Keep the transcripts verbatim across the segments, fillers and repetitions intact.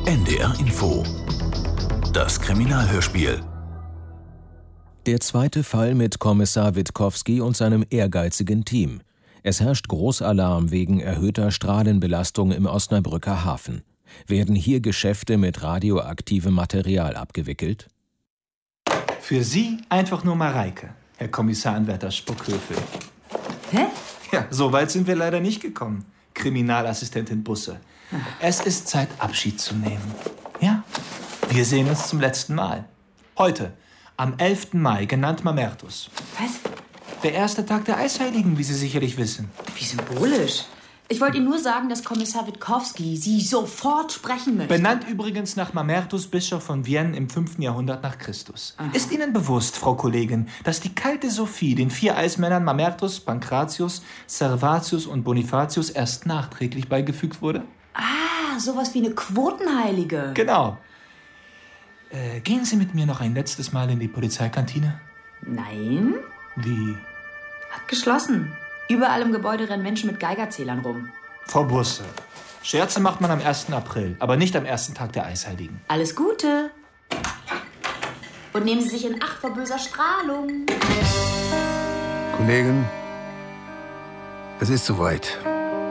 N D R Info. Das Kriminalhörspiel. Der zweite Fall mit Kommissar Witkowski und seinem ehrgeizigen Team. Es herrscht Großalarm wegen erhöhter Strahlenbelastung im Osnabrücker Hafen. Werden hier Geschäfte mit radioaktivem Material abgewickelt? Für Sie einfach nur Mareike, Herr Kommissaranwärter Spuckhöfel. Hä? Ja, so weit sind wir leider nicht gekommen, Kriminalassistentin Busse. Es ist Zeit, Abschied zu nehmen. Ja, wir sehen uns zum letzten Mal. Heute, am elften Mai, genannt Mamertus. Was? Der erste Tag der Eisheiligen, wie Sie sicherlich wissen. Wie symbolisch. Ich wollte Ihnen nur sagen, dass Kommissar Witkowski Sie sofort sprechen möchte. Benannt übrigens nach Mamertus, Bischof von Vienne im fünften Jahrhundert nach Christus. Aha. Ist Ihnen bewusst, Frau Kollegin, dass die kalte Sophie den vier Eismännern Mamertus, Pankratius, Servatius und Bonifatius erst nachträglich beigefügt wurde? Ah, sowas wie eine Quotenheilige. Genau. Äh, gehen Sie mit mir noch ein letztes Mal in die Polizeikantine? Nein. Wie? Hat geschlossen. Überall im Gebäude rennen Menschen mit Geigerzählern rum. Frau Busse, Scherze macht man am ersten April, aber nicht am ersten Tag der Eisheiligen. Alles Gute. Und nehmen Sie sich in Acht vor böser Strahlung. Kollegen, es ist soweit.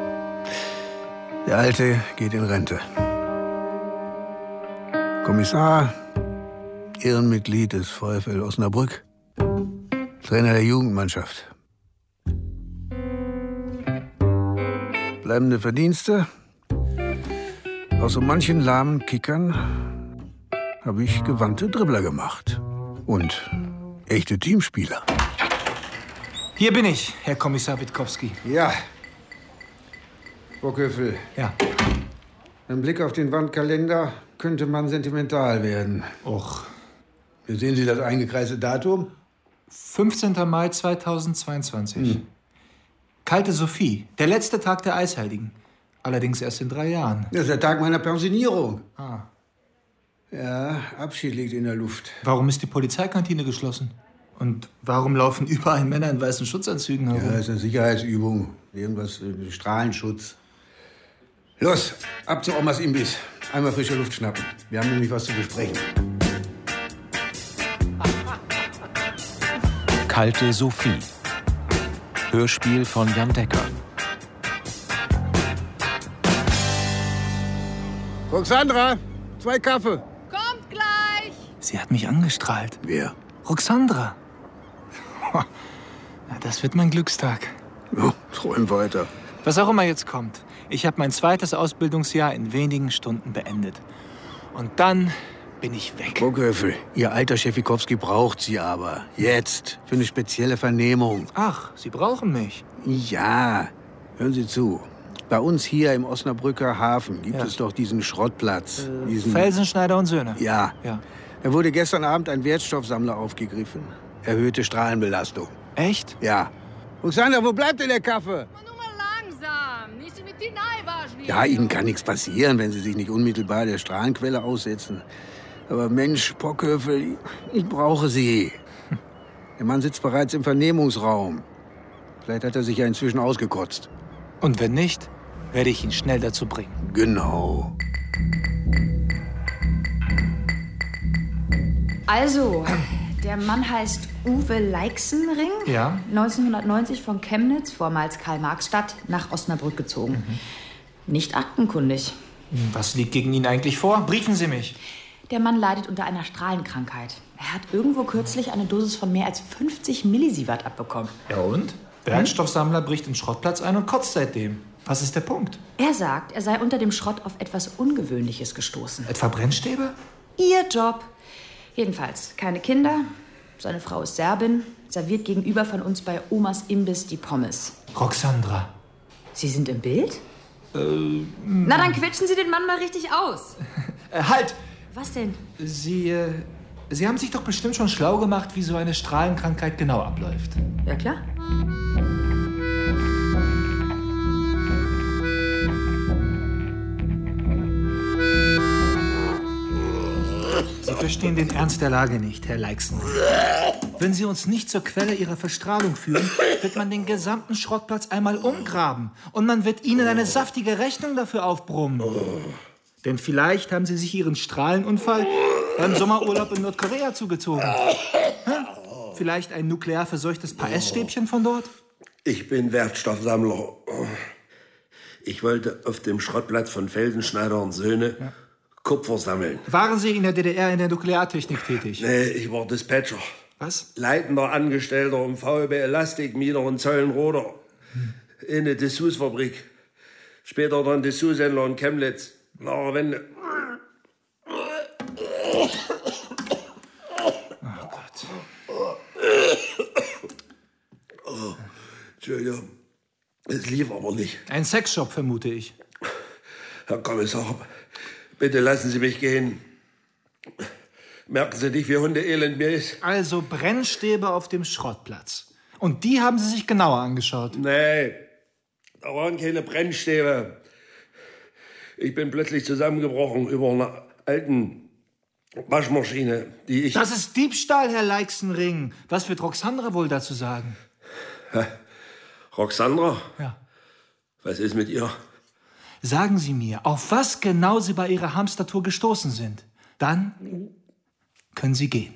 Der Alte geht in Rente. Kommissar, Ehrenmitglied des VfL Osnabrück, Trainer der Jugendmannschaft. Bleibende Verdienste. Aus so manchen lahmen Kickern habe ich gewandte Dribbler gemacht. Und echte Teamspieler. Hier bin ich, Herr Kommissar Witkowski. Ja. Bockhöfel. Ja. Ein Blick auf den Wandkalender könnte man sentimental werden. Och. Wie sehen Sie das eingekreiste Datum? fünfzehnten Mai zweitausendzweiundzwanzig. Hm. Kalte Sophie, der letzte Tag der Eisheiligen. Allerdings erst in drei Jahren. Das ist der Tag meiner Pensionierung. Ah. Ja, Abschied liegt in der Luft. Warum ist die Polizeikantine geschlossen? Und warum laufen überall Männer in weißen Schutzanzügen herum? Ja, das ist eine Sicherheitsübung. Irgendwas, äh, Strahlenschutz. Los, ab zu Omas Imbiss. Einmal frische Luft schnappen. Wir haben nämlich was zu besprechen. Kalte Sophie. Hörspiel von Jan Decker. Roxandra, zwei Kaffee. Kommt gleich. Sie hat mich angestrahlt. Wer? Roxandra. Na, das wird mein Glückstag. Oh, träum weiter. Was auch immer jetzt kommt. Ich habe mein zweites Ausbildungsjahr in wenigen Stunden beendet. Und dann bin ich weg. Bockhöfel, Ihr alter Schäfikowski braucht Sie aber. Jetzt. Für eine spezielle Vernehmung. Ach, Sie brauchen mich. Ja, hören Sie zu. Bei uns hier im Osnabrücker Hafen gibt Ja. es doch diesen Schrottplatz. Äh, diesen Felsenschneider und Söhne. Ja. Ja. Da wurde gestern Abend ein Wertstoffsammler aufgegriffen. Erhöhte Strahlenbelastung. Echt? Ja. Roxandra, wo bleibt denn der Kaffee? Nur mal langsam. Nicht mit die Neiwaschen hier. Ja, Ihnen kann nichts passieren, wenn Sie sich nicht unmittelbar der Strahlenquelle aussetzen. Aber Mensch, Bockhöfel, ich brauche Sie. Der Mann sitzt bereits im Vernehmungsraum. Vielleicht hat er sich ja inzwischen ausgekotzt. Und wenn nicht, werde ich ihn schnell dazu bringen. Genau. Also, der Mann heißt Uwe Leixenring. Ja. neunzehnhundertneunzig von Chemnitz, vormals Karl-Marx-Stadt, nach Osnabrück gezogen. Mhm. Nicht aktenkundig. Was liegt gegen ihn eigentlich vor? Briefen Sie mich. Der Mann leidet unter einer Strahlenkrankheit. Er hat irgendwo kürzlich eine Dosis von mehr als fünfzig Millisievert abbekommen. Ja und? Wertstoffsammler bricht in Schrottplatz ein und kotzt seitdem. Was ist der Punkt? Er sagt, er sei unter dem Schrott auf etwas Ungewöhnliches gestoßen. Etwa Brennstäbe? Ihr Job. Jedenfalls keine Kinder. Seine Frau ist Serbin. Serviert gegenüber von uns bei Omas Imbiss die Pommes. Roxandra. Sie sind im Bild? Äh, Na, dann quetschen Sie den Mann mal richtig aus. äh, halt! Was denn? Sie, äh, Sie haben sich doch bestimmt schon schlau gemacht, wie so eine Strahlenkrankheit genau abläuft. Ja, klar. Sie verstehen den Ernst der Lage nicht, Herr Leixenring. Wenn Sie uns nicht zur Quelle Ihrer Verstrahlung führen, wird man den gesamten Schrottplatz einmal umgraben. Und man wird Ihnen eine saftige Rechnung dafür aufbrummen. Denn vielleicht haben Sie sich Ihren Strahlenunfall beim Sommerurlaub in Nordkorea zugezogen. Hm? Vielleicht ein nuklear verseuchtes Paar Essstäbchen von dort? Ich bin Wertstoffsammler. Ich wollte auf dem Schrottplatz von Felsenschneider und Söhne ja. Kupfer sammeln. Waren Sie in der D D R in der Nukleartechnik tätig? Nee, ich war Dispatcher. Was? Leitender Angestellter im V E B Elastik, Mieter und Zollenroder. Hm. In der Dessous-Fabrik. Später dann Dessous-Händler in Chemnitz. Nach Wende. Oh Gott. Oh, Entschuldigung. Es lief aber nicht. Ein Sexshop, vermute ich. Herr Kommissar, bitte lassen Sie mich gehen. Merken Sie nicht, wie Hundeelend mir ist? Also Brennstäbe auf dem Schrottplatz. Und die haben Sie sich genauer angeschaut? Nee, da waren keine Brennstäbe. Ich bin plötzlich zusammengebrochen über einer alten Waschmaschine, die ich... Das ist Diebstahl, Herr Leixenring. Was wird Roxandra wohl dazu sagen? Hä? Roxandra? Ja. Was ist mit ihr? Sagen Sie mir, auf was genau Sie bei Ihrer Hamstertour gestoßen sind. Dann können Sie gehen.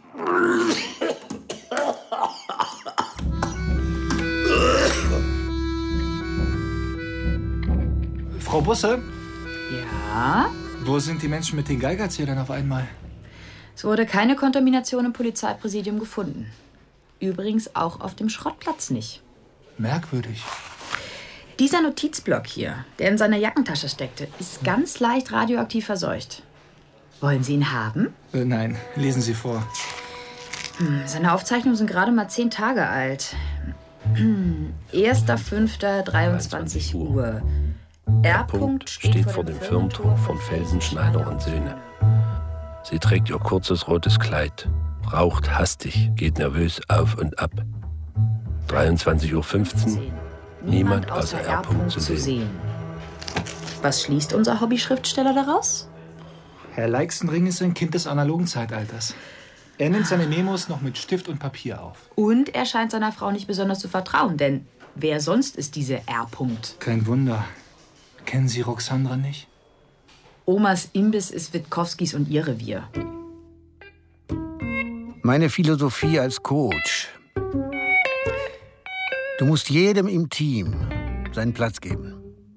Frau Busse? Ja? Wo sind die Menschen mit den Geigerzählern auf einmal? Es wurde keine Kontamination im Polizeipräsidium gefunden. Übrigens auch auf dem Schrottplatz nicht. Merkwürdig. Dieser Notizblock hier, der in seiner Jackentasche steckte, ist ganz leicht radioaktiv verseucht. Wollen Sie ihn haben? Äh, nein, lesen Sie vor. Hm, seine Aufzeichnungen sind gerade mal zehn Tage alt. erster fünfter dreiundzwanzig Uhr. R. Punkt steht vor dem Firmentor von Felsenschneider und Söhne. Sie trägt ihr kurzes rotes Kleid, raucht hastig, geht nervös auf und ab. dreiundzwanzig Uhr fünfzehn, niemand außer R. zu sehen. Was schließt unser Hobbyschriftsteller daraus? Herr Leixenring ist ein Kind des analogen Zeitalters. Er nimmt seine Memos noch mit Stift und Papier auf. Und er scheint seiner Frau nicht besonders zu vertrauen, denn wer sonst ist diese R. Kein Wunder. Kennen Sie Roxandra nicht? Omas Imbiss ist Witkowskis und ihr Revier. Meine Philosophie als Coach. Du musst jedem im Team seinen Platz geben.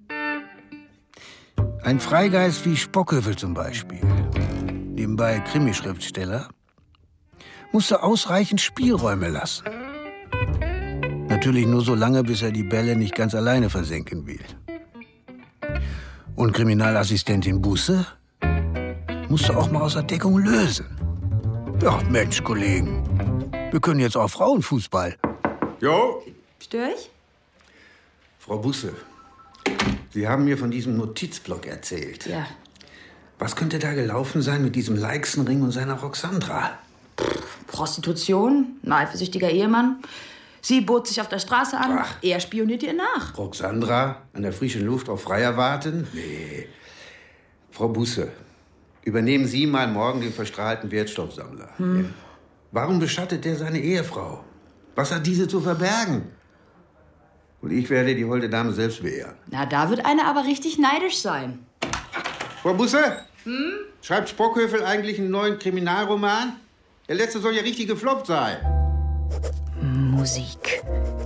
Ein Freigeist wie Spockhövel zum Beispiel, nebenbei Krimischriftsteller, musst du ausreichend Spielräume lassen. Natürlich nur so lange, bis er die Bälle nicht ganz alleine versenken will. Und Kriminalassistentin Busse musst du auch mal aus der Deckung lösen. Ja, Mensch, Kollegen, wir können jetzt auch Frauenfußball. Jo? Stör ich? Frau Busse, Sie haben mir von diesem Notizblock erzählt. Ja. Was könnte da gelaufen sein mit diesem Leixenring und seiner Roxandra? Prostitution, ein eifersüchtiger Ehemann. Sie bot sich auf der Straße an, Ach. er spioniert ihr nach. Roxandra an der frischen Luft auf Freier warten? Nee. Frau Busse, übernehmen Sie mal morgen den verstrahlten Wertstoffsammler. Hm. Ja. Warum beschattet der seine Ehefrau? Was hat diese zu verbergen? Und ich werde die holde Dame selbst beehren. Na, da wird einer aber richtig neidisch sein. Frau Busse, hm? Schreibt Spockhövel eigentlich einen neuen Kriminalroman? Der letzte soll ja richtig gefloppt sein. Musik.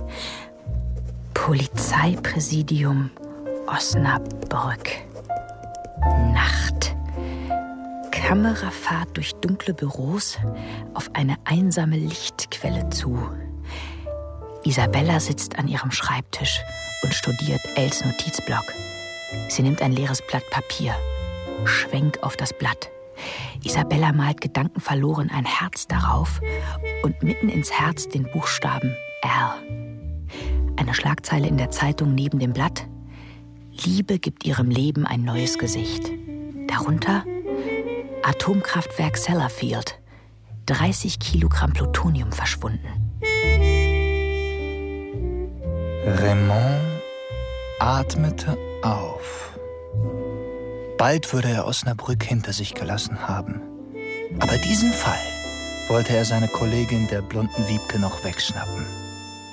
Polizeipräsidium Osnabrück. Nacht. Kamerafahrt durch dunkle Büros auf eine einsame Lichtquelle zu. Isabella sitzt an ihrem Schreibtisch und studiert Els Notizblock. Sie nimmt ein leeres Blatt Papier. Schwenk auf das Blatt. Isabella malt gedankenverloren ein Herz darauf und mitten ins Herz den Buchstaben R. Eine Schlagzeile in der Zeitung neben dem Blatt. Liebe gibt ihrem Leben ein neues Gesicht. Darunter Atomkraftwerk Sellafield. dreißig Kilogramm Plutonium verschwunden. Raymond atmete auf. Bald würde er Osnabrück hinter sich gelassen haben. Aber diesen Fall wollte er seine Kollegin der blonden Wiebke noch wegschnappen.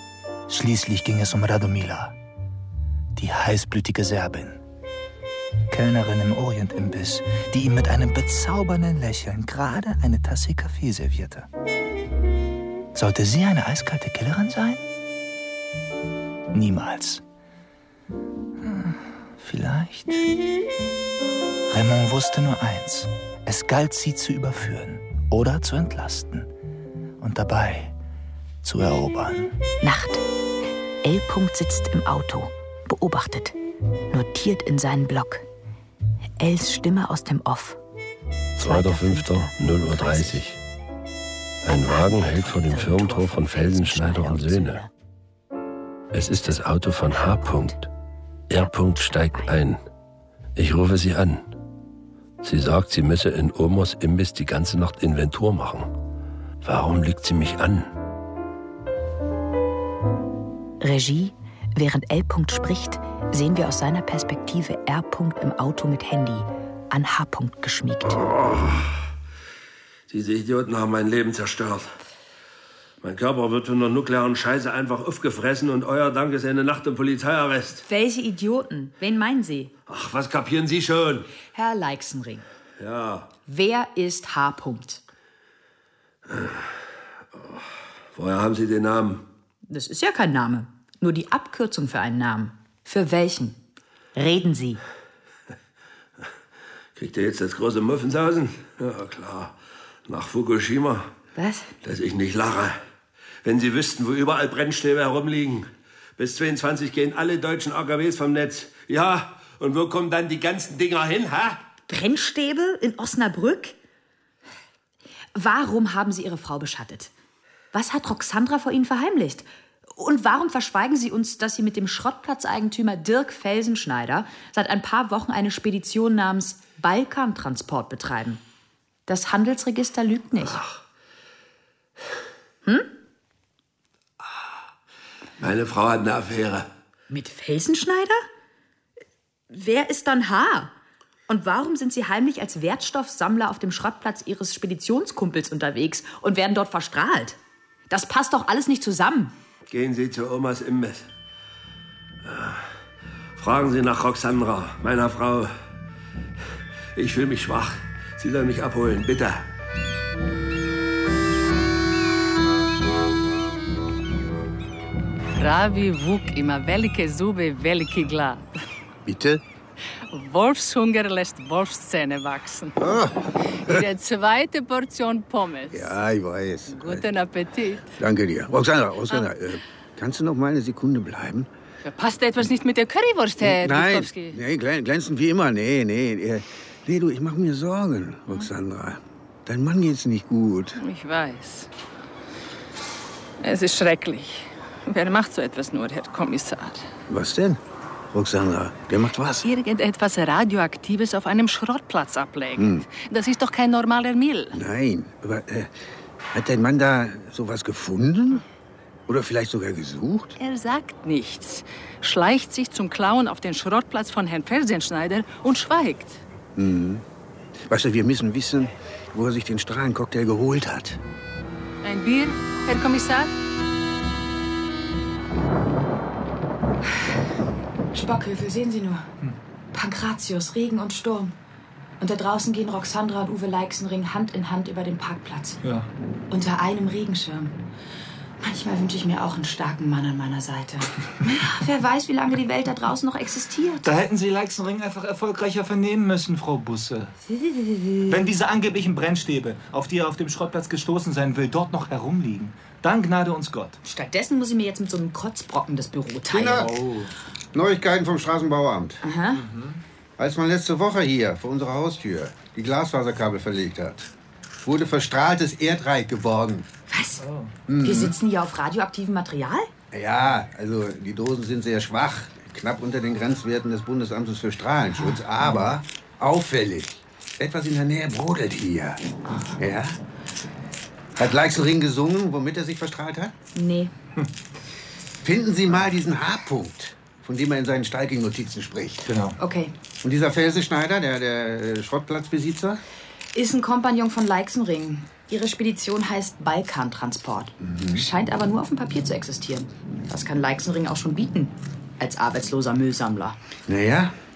Schließlich ging es um Radomila, die heißblütige Serbin. Kellnerin im Orientimbiss, die ihm mit einem bezaubernden Lächeln gerade eine Tasse Kaffee servierte. Sollte sie eine eiskalte Killerin sein? Niemals. Hm, vielleicht. Raymond wusste nur eins. Es galt, sie zu überführen oder zu entlasten und dabei zu erobern. Nacht. L. sitzt im Auto, beobachtet, notiert in seinen Block. Els Stimme aus dem Off. zweiter fünfter null Uhr dreißig. Ein Wagen hält vor dem Firmentor von Felsenschneider und Söhne. Es ist das Auto von H. R. steigt ein. Ich rufe sie an. Sie sagt, sie müsse in Omers Imbiss die ganze Nacht Inventur machen. Warum lügt sie mich an? Regie. Während L. spricht, sehen wir aus seiner Perspektive R. im Auto mit Handy, an H. geschmiegt. Oh, diese Idioten haben mein Leben zerstört. Mein Körper wird von der nuklearen Scheiße einfach aufgefressen und euer Dank ist eine Nacht im Polizeiarrest. Welche Idioten? Wen meinen Sie? Ach, was kapieren Sie schon? Herr Leixenring. Ja. Wer ist H. Woher haben Sie den Namen? Das ist ja kein Name. Nur die Abkürzung für einen Namen. Für welchen? Reden Sie. Kriegt ihr jetzt das große Muffensausen? Ja, klar. Nach Fukushima. Was? Dass ich nicht lache. Wenn Sie wüssten, wo überall Brennstäbe herumliegen. Bis zweiundzwanzig gehen alle deutschen A K Ws vom Netz. Ja, und wo kommen dann die ganzen Dinger hin, ha? Brennstäbe in Osnabrück? Warum haben Sie Ihre Frau beschattet? Was hat Roxandra vor Ihnen verheimlicht? Und warum verschweigen Sie uns, dass Sie mit dem Schrottplatzeigentümer Dirk Felsenschneider seit ein paar Wochen eine Spedition namens Balkan-Transport betreiben? Das Handelsregister lügt nicht. Ach. Hm? Meine Frau hat eine Affäre. Mit Felsenschneider? Wer ist dann H? Und warum sind Sie heimlich als Wertstoffsammler auf dem Schrottplatz Ihres Speditionskumpels unterwegs und werden dort verstrahlt? Das passt doch alles nicht zusammen. Gehen Sie zu Omas Imbiss. Fragen Sie nach Roxandra, meiner Frau. Ich fühle mich schwach. Sie soll mich abholen, bitte. Pravi Vuk ima velike zube, veliki glad. Bitte? Wolfshunger lässt Wolfszähne wachsen. Ah. Die zweite Portion Pommes. Ja, ich weiß. Guten Appetit. Danke dir. Roxandra, Roxandra, ah. äh, kannst du noch mal eine Sekunde bleiben? Passt etwas nicht mit der Currywurst, Herr Nein, Witkowski? nee, glänzend wie immer. Nee, nee. Äh, nee, du, ich mache mir Sorgen, Roxandra. Dein Mann geht's nicht gut. Ich weiß. Es ist schrecklich. Wer macht so etwas nur, Herr Kommissar? Was denn? Roxandra, der macht was? Irgendetwas Radioaktives auf einem Schrottplatz ablegen. Hm. Das ist doch kein normaler Müll. Nein, aber äh, hat dein Mann da sowas gefunden? Oder vielleicht sogar gesucht? Er sagt nichts. Schleicht sich zum Klauen auf den Schrottplatz von Herrn Felsenschneider und schweigt. Hm. Weißt du, wir müssen wissen, wo er sich den Strahlencocktail geholt hat. Ein Bier, Herr Kommissar? Spockhövel, sehen Sie nur. Hm. Pankratius, Regen und Sturm. Und da draußen gehen Roxandra und Uwe Leixenring Hand in Hand über den Parkplatz. Ja. Unter einem Regenschirm. Manchmal wünsche ich mir auch einen starken Mann an meiner Seite. Wer weiß, wie lange die Welt da draußen noch existiert. Da hätten Sie Leixenring einfach erfolgreicher vernehmen müssen, Frau Busse. Wenn diese angeblichen Brennstäbe, auf die er auf dem Schrottplatz gestoßen sein will, dort noch herumliegen, dann gnade uns Gott. Stattdessen muss ich mir jetzt mit so einem Kotzbrocken das Büro teilen. Kinder, oh. Neuigkeiten vom Straßenbauamt. Aha. Mhm. Als man letzte Woche hier vor unserer Haustür die Glasfaserkabel verlegt hat, wurde verstrahltes Erdreich geborgen. Was? Oh. Mhm. Wir sitzen hier auf radioaktivem Material? Ja, also die Dosen sind sehr schwach, knapp unter den Grenzwerten des Bundesamtes für Strahlenschutz, aber auffällig. Etwas in der Nähe brodelt hier. Ja? Hat Leixenring gesungen, womit er sich verstrahlt hat? Nee. Finden Sie mal diesen H-Punkt, von dem er in seinen Stalking-Notizen spricht. Genau. Okay. Und dieser Felsenschneider, der, der Schrottplatzbesitzer? Ist ein Kompagnon von Leixenring. Ihre Spedition heißt Balkan-Transport. Mhm. Scheint aber nur auf dem Papier zu existieren. Das kann Leixenring auch schon bieten. Als arbeitsloser Müllsammler. Naja,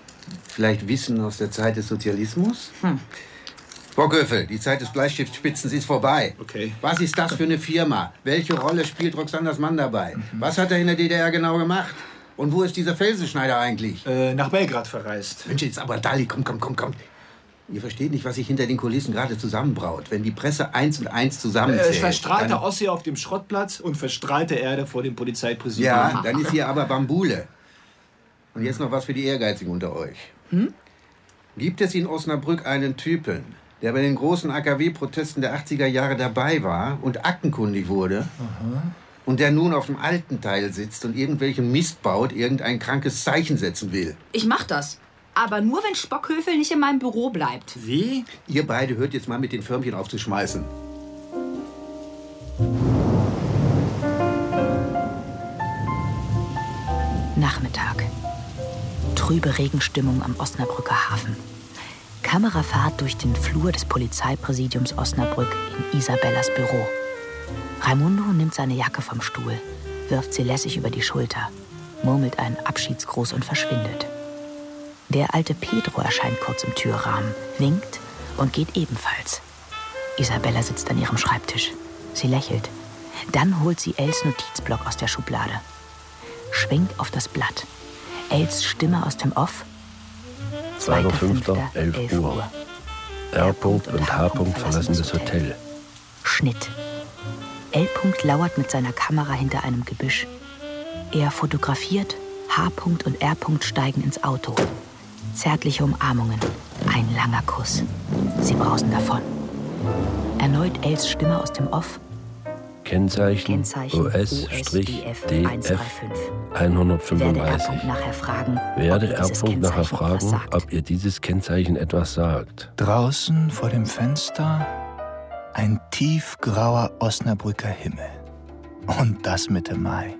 Vielleicht Wissen aus der Zeit des Sozialismus? Hm. Frau Göffel, die Zeit des Bleistiftspitzens ist vorbei. Okay. Was ist das für eine Firma? Welche Rolle spielt Roxanders Mann dabei? Mhm. Was hat er in der D D R genau gemacht? Und wo ist dieser Felsenschneider eigentlich? Äh, nach Belgrad verreist. Mensch, jetzt aber Dali, komm, komm, komm, komm. Ihr versteht nicht, was sich hinter den Kulissen gerade zusammenbraut. Wenn die Presse eins und eins zusammenzählt... Äh, verstrahlte Ossi auf dem Schrottplatz und verstrahlte Erde vor dem Polizeipräsidium. Ja, dann ist hier aber Bambule. Und jetzt noch was für die Ehrgeizigen unter euch. Hm? Gibt es in Osnabrück einen Typen, der bei den großen A K W-Protesten der achtziger Jahre dabei war und aktenkundig wurde? Aha. Und der nun auf dem alten Teil sitzt und irgendwelchen Mist baut, irgendein krankes Zeichen setzen will? Ich mach das. Aber nur, wenn Spockhöfel nicht in meinem Büro bleibt. Wie? Ihr beide hört jetzt mal mit den Förmchen aufzuschmeißen. Nachmittag. Trübe Regenstimmung am Osnabrücker Hafen. Kamerafahrt durch den Flur des Polizeipräsidiums Osnabrück in Isabellas Büro. Raimundo nimmt seine Jacke vom Stuhl, wirft sie lässig über die Schulter, murmelt einen Abschiedsgruß und verschwindet. Der alte Pedro erscheint kurz im Türrahmen, winkt und geht ebenfalls. Isabella sitzt an ihrem Schreibtisch. Sie lächelt. Dann holt sie Els Notizblock aus der Schublade. Schwenkt auf das Blatt. Els Stimme aus dem Off. zweiter fünfter elf Uhr. R. und H. verlassen das Hotel. Schnitt. L. lauert mit seiner Kamera hinter einem Gebüsch. Er fotografiert, H. und R. steigen ins Auto. Zärtliche Umarmungen, ein langer Kuss. Sie brausen davon. Erneut Els Stimme aus dem Off. Kennzeichen, Kennzeichen O S D F hundertfünfunddreißig. Werde R. nachher fragen, Werde R. ob, nachher fragen ob ihr dieses Kennzeichen etwas sagt. Draußen vor dem Fenster ein tiefgrauer Osnabrücker Himmel. Und das Mitte Mai.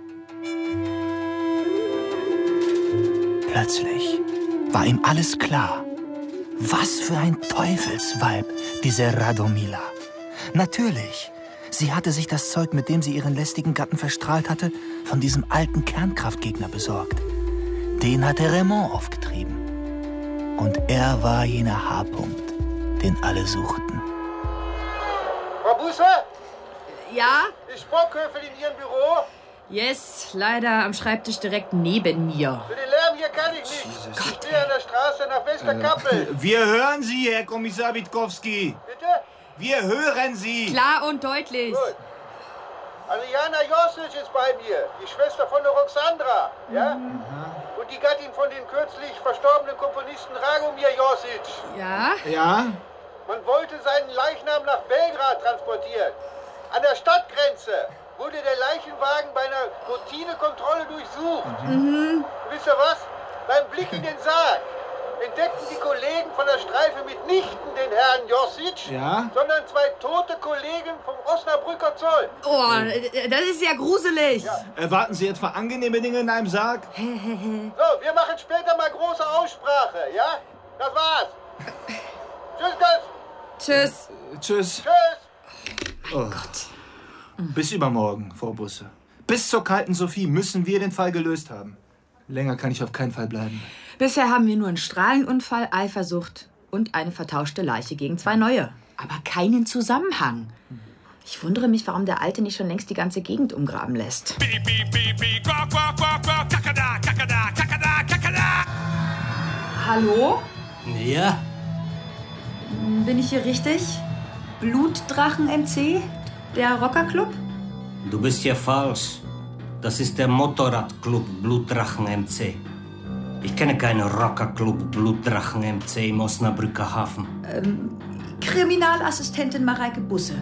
Plötzlich war ihm alles klar. Was für ein Teufelsweib, diese Radomila. Natürlich, sie hatte sich das Zeug, mit dem sie ihren lästigen Gatten verstrahlt hatte, von diesem alten Kernkraftgegner besorgt. Den hatte Raymond aufgetrieben. Und er war jener H-Punkt, den alle suchten. Frau Busse? Ja? Ist Spockhöfel in Ihrem Büro? Yes, leider am Schreibtisch direkt neben mir. Für den Lärm hier kann ich nicht. Jesus. Ich stehe an der Straße nach Westerkappel. Wir hören Sie, Herr Kommissar Witkowski. Bitte? Wir hören Sie. Klar und deutlich. Gut. Adriana Josic ist bei mir, die Schwester von der Roxandra. Ja? Mhm. Und die Gattin von dem kürzlich verstorbenen Komponisten Ragomir Josic. Ja? Ja? Man wollte seinen Leichnam nach Belgrad transportieren. An der Stadtgrenze wurde der Leichenwagen bei einer Routinekontrolle durchsucht. Mhm. Wisst ihr was? Beim Blick in den Sarg entdeckten die Kollegen von der Streife mitnichten den Herrn Josic, ja? sondern zwei tote Kollegen vom Osnabrücker Zoll. Oh, das ist ja gruselig. Ja. Erwarten Sie etwa angenehme Dinge in einem Sarg? So, wir machen später mal große Aussprache, ja? Das war's. Tschüss, Gus. Tschüss. Äh, tschüss. Tschüss. Mein oh. Gott. Bis übermorgen, Frau Busse. Bis zur kalten Sophie müssen wir den Fall gelöst haben. Länger kann ich auf keinen Fall bleiben. Bisher haben wir nur einen Strahlenunfall, Eifersucht und eine vertauschte Leiche gegen zwei neue. Aber keinen Zusammenhang. Ich wundere mich, warum der Alte nicht schon längst die ganze Gegend umgraben lässt. Hallo? Ja? Bin ich hier richtig? Blutdrachen M C? Der Rockerclub? Du bist hier falsch. Das ist der Motorradclub Blutdrachen M C. Ich kenne keinen Rockerclub Blutdrachen M C im Osnabrücker Hafen. Ähm, Kriminalassistentin Mareike Busse.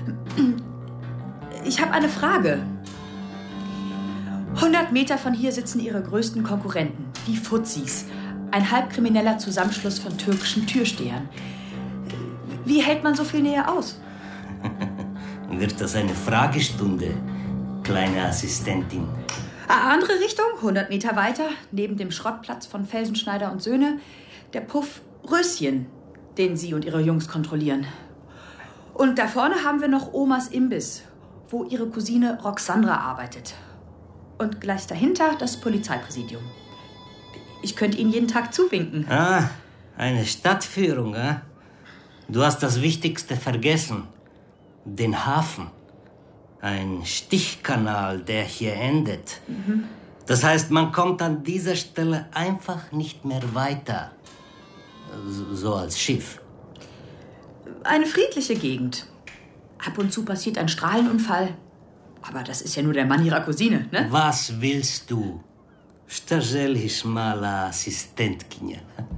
Ich habe eine Frage. hundert Meter von hier sitzen ihre größten Konkurrenten, die Fuzis. Ein halbkrimineller Zusammenschluss von türkischen Türstehern. Wie hält man so viel Nähe aus? Wird das eine Fragestunde, kleine Assistentin? Andere Richtung, hundert Meter weiter, neben dem Schrottplatz von Felsenschneider und Söhne, der Puff Röschen, den Sie und Ihre Jungs kontrollieren. Und da vorne haben wir noch Omas Imbiss, wo Ihre Cousine Roxandra arbeitet. Und gleich dahinter das Polizeipräsidium. Ich könnte Ihnen jeden Tag zuwinken. Ah, eine Stadtführung, eh? Du hast das Wichtigste vergessen. Den Hafen. Ein Stichkanal, der hier endet. Mhm. Das heißt, man kommt an dieser Stelle einfach nicht mehr weiter. So als Schiff. Eine friedliche Gegend. Ab und zu passiert ein Strahlenunfall. Aber das ist ja nur der Mann Ihrer Cousine, ne? Was willst du? Stajeliš mala Assistentkinja.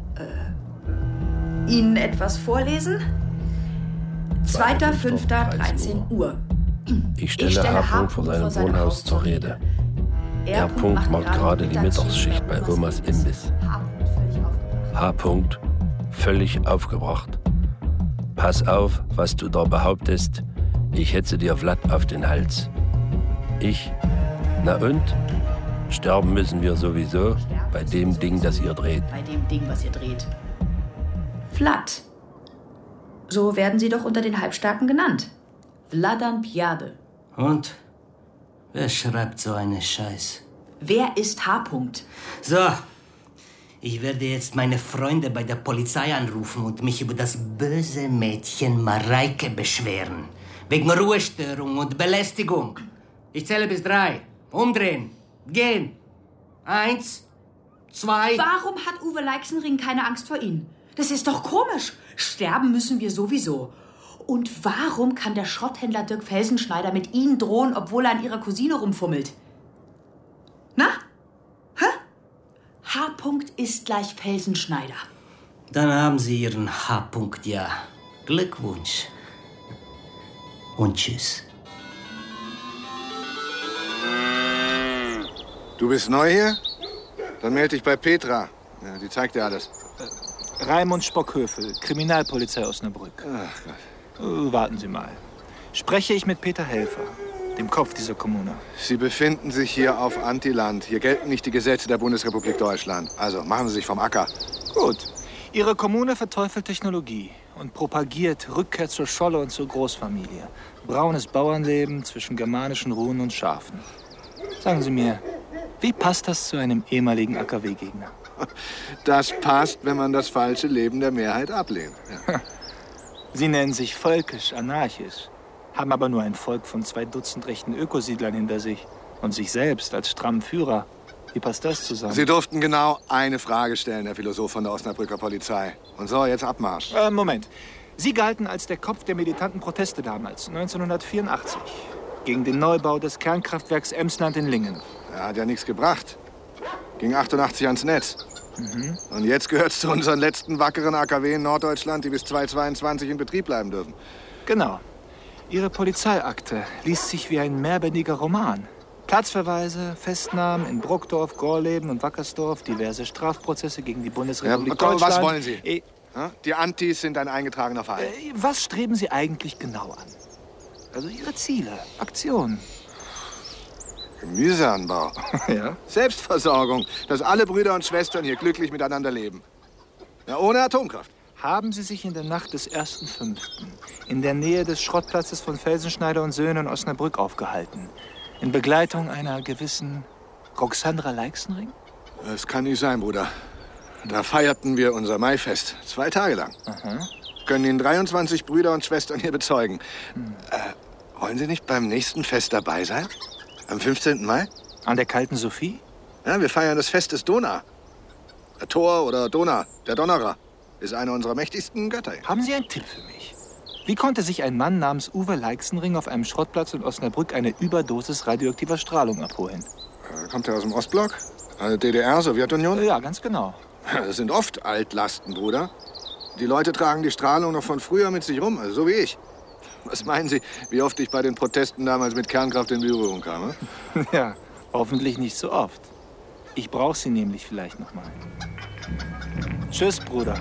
Äh, Ihnen etwas vorlesen? zweiter fünfter dreizehn Uhr. Ich stelle, ich stelle H. vor seinem vor Wohnhaus zur Rede. R. macht, macht gerade die Mittagsschicht bei Omas Imbiss. H. völlig aufgebracht. Pass auf, was du da behauptest. Ich hetze dir flatt auf den Hals. Ich? Na und? Sterben müssen wir sowieso bei dem Ding, das ihr dreht. Bei dem Ding, was ihr dreht. Flatt. So werden sie doch unter den Halbstarken genannt. Vladan Pjade. Und? Wer schreibt so eine Scheiß? Wer ist H. So, ich werde jetzt meine Freunde bei der Polizei anrufen und mich über das böse Mädchen Mareike beschweren. Wegen Ruhestörung und Belästigung. Ich zähle bis drei. Umdrehen. Gehen. Eins. Zwei. Warum hat Uwe Leixenring keine Angst vor Ihnen? Das ist doch komisch. Sterben müssen wir sowieso. Und warum kann der Schrotthändler Dirk Felsenschneider mit Ihnen drohen, obwohl er an Ihrer Cousine rumfummelt? Na? Hä? H. ist gleich Felsenschneider. Dann haben Sie Ihren H. ja. Glückwunsch. Und tschüss. Du bist neu hier? Dann melde dich bei Petra. Ja, die zeigt dir alles. Äh, Raimund Spockhöfel, Kriminalpolizei Osnabrück. Ach Gott. Äh, warten Sie mal. Spreche ich mit Peter Helfer, dem Kopf dieser Kommune? Sie befinden sich hier auf Antiland. Hier gelten nicht die Gesetze der Bundesrepublik Deutschland. Also machen Sie sich vom Acker. Gut. Ihre Kommune verteufelt Technologie und propagiert Rückkehr zur Scholle und zur Großfamilie. Braunes Bauernleben zwischen germanischen Ruhen und Schafen. Sagen Sie mir, wie passt das zu einem ehemaligen A K W-Gegner? Das passt, wenn man das falsche Leben der Mehrheit ablehnt. Ja. Sie nennen sich völkisch, anarchisch, haben aber nur ein Volk von zwei Dutzend rechten Ökosiedlern hinter sich und sich selbst als strammen Führer. Wie passt das zusammen? Sie durften genau eine Frage stellen, Herr Philosoph von der Osnabrücker Polizei. Und so, jetzt Abmarsch. Äh, Moment. Sie galten als der Kopf der militanten Proteste damals, neunzehnhundertvierundachtzig. Gegen den Neubau des Kernkraftwerks Emsland in Lingen. Er hat ja nichts gebracht. Ging achtundachtzig ans Netz. Mhm. Und jetzt gehört es zu unseren letzten wackeren A K W in Norddeutschland, die bis zweitausendzweiundzwanzig in Betrieb bleiben dürfen. Genau. Ihre Polizeiakte liest sich wie ein mehrbändiger Roman. Platzverweise, Festnahmen in Bruckdorf, Gorleben und Wackersdorf, diverse Strafprozesse gegen die Bundesrepublik ja, Deutschland. Was wollen Sie? E Die Antis sind ein eingetragener Verein. Äh, was streben Sie eigentlich genau an? Also Ihre Ziele, Aktionen. Gemüseanbau. Ja? Selbstversorgung, dass alle Brüder und Schwestern hier glücklich miteinander leben. Ja, ohne Atomkraft. Haben Sie sich in der Nacht des ersten fünften in der Nähe des Schrottplatzes von Felsenschneider und Söhne in Osnabrück aufgehalten? In Begleitung einer gewissen Roxandra Leixenring? Das kann nicht sein, Bruder. Da feierten wir unser Maifest. Zwei Tage lang. Aha. Können Ihnen dreiundzwanzig Brüder und Schwestern hier bezeugen. Hm. Äh, wollen Sie nicht beim nächsten Fest dabei sein? Am fünfzehnten Mai? An der kalten Sophie? Ja, wir feiern das Fest des Donau. Der Thor oder Donau, der Donnerer, ist einer unserer mächtigsten Götter. Haben Sie einen Tipp für mich? Wie konnte sich ein Mann namens Uwe Leixenring auf einem Schrottplatz in Osnabrück eine Überdosis radioaktiver Strahlung abholen? Äh, kommt er aus dem Ostblock? Äh, D D R, Sowjetunion? Ja, ganz genau. Das sind oft Altlasten, Bruder. Die Leute tragen die Strahlung noch von früher mit sich rum, also so wie ich. Was meinen Sie, wie oft ich bei den Protesten damals mit Kernkraft in Berührung kam? Hm? Ja, hoffentlich nicht so oft. Ich brauche Sie nämlich vielleicht noch mal. Tschüss, Bruder.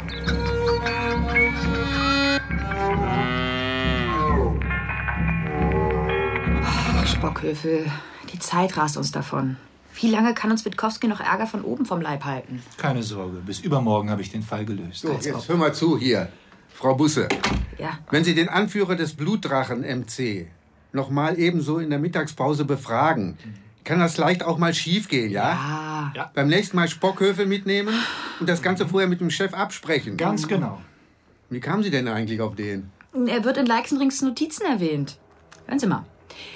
Oh, Spockhöfel, die Zeit rast uns davon. Wie lange kann uns Witkowski noch Ärger von oben vom Leib halten? Keine Sorge, bis übermorgen habe ich den Fall gelöst. So, jetzt hör mal zu hier, Frau Busse. Ja. Wenn Sie den Anführer des Blutdrachen M C noch mal ebenso in der Mittagspause befragen, kann das leicht auch mal schief gehen, ja? Ja. Beim nächsten Mal Spockhövel mitnehmen und das Ganze vorher mit dem Chef absprechen. Ganz genau. Wie kamen Sie denn eigentlich auf den? Er wird in Leixenrings Notizen erwähnt. Hören Sie mal.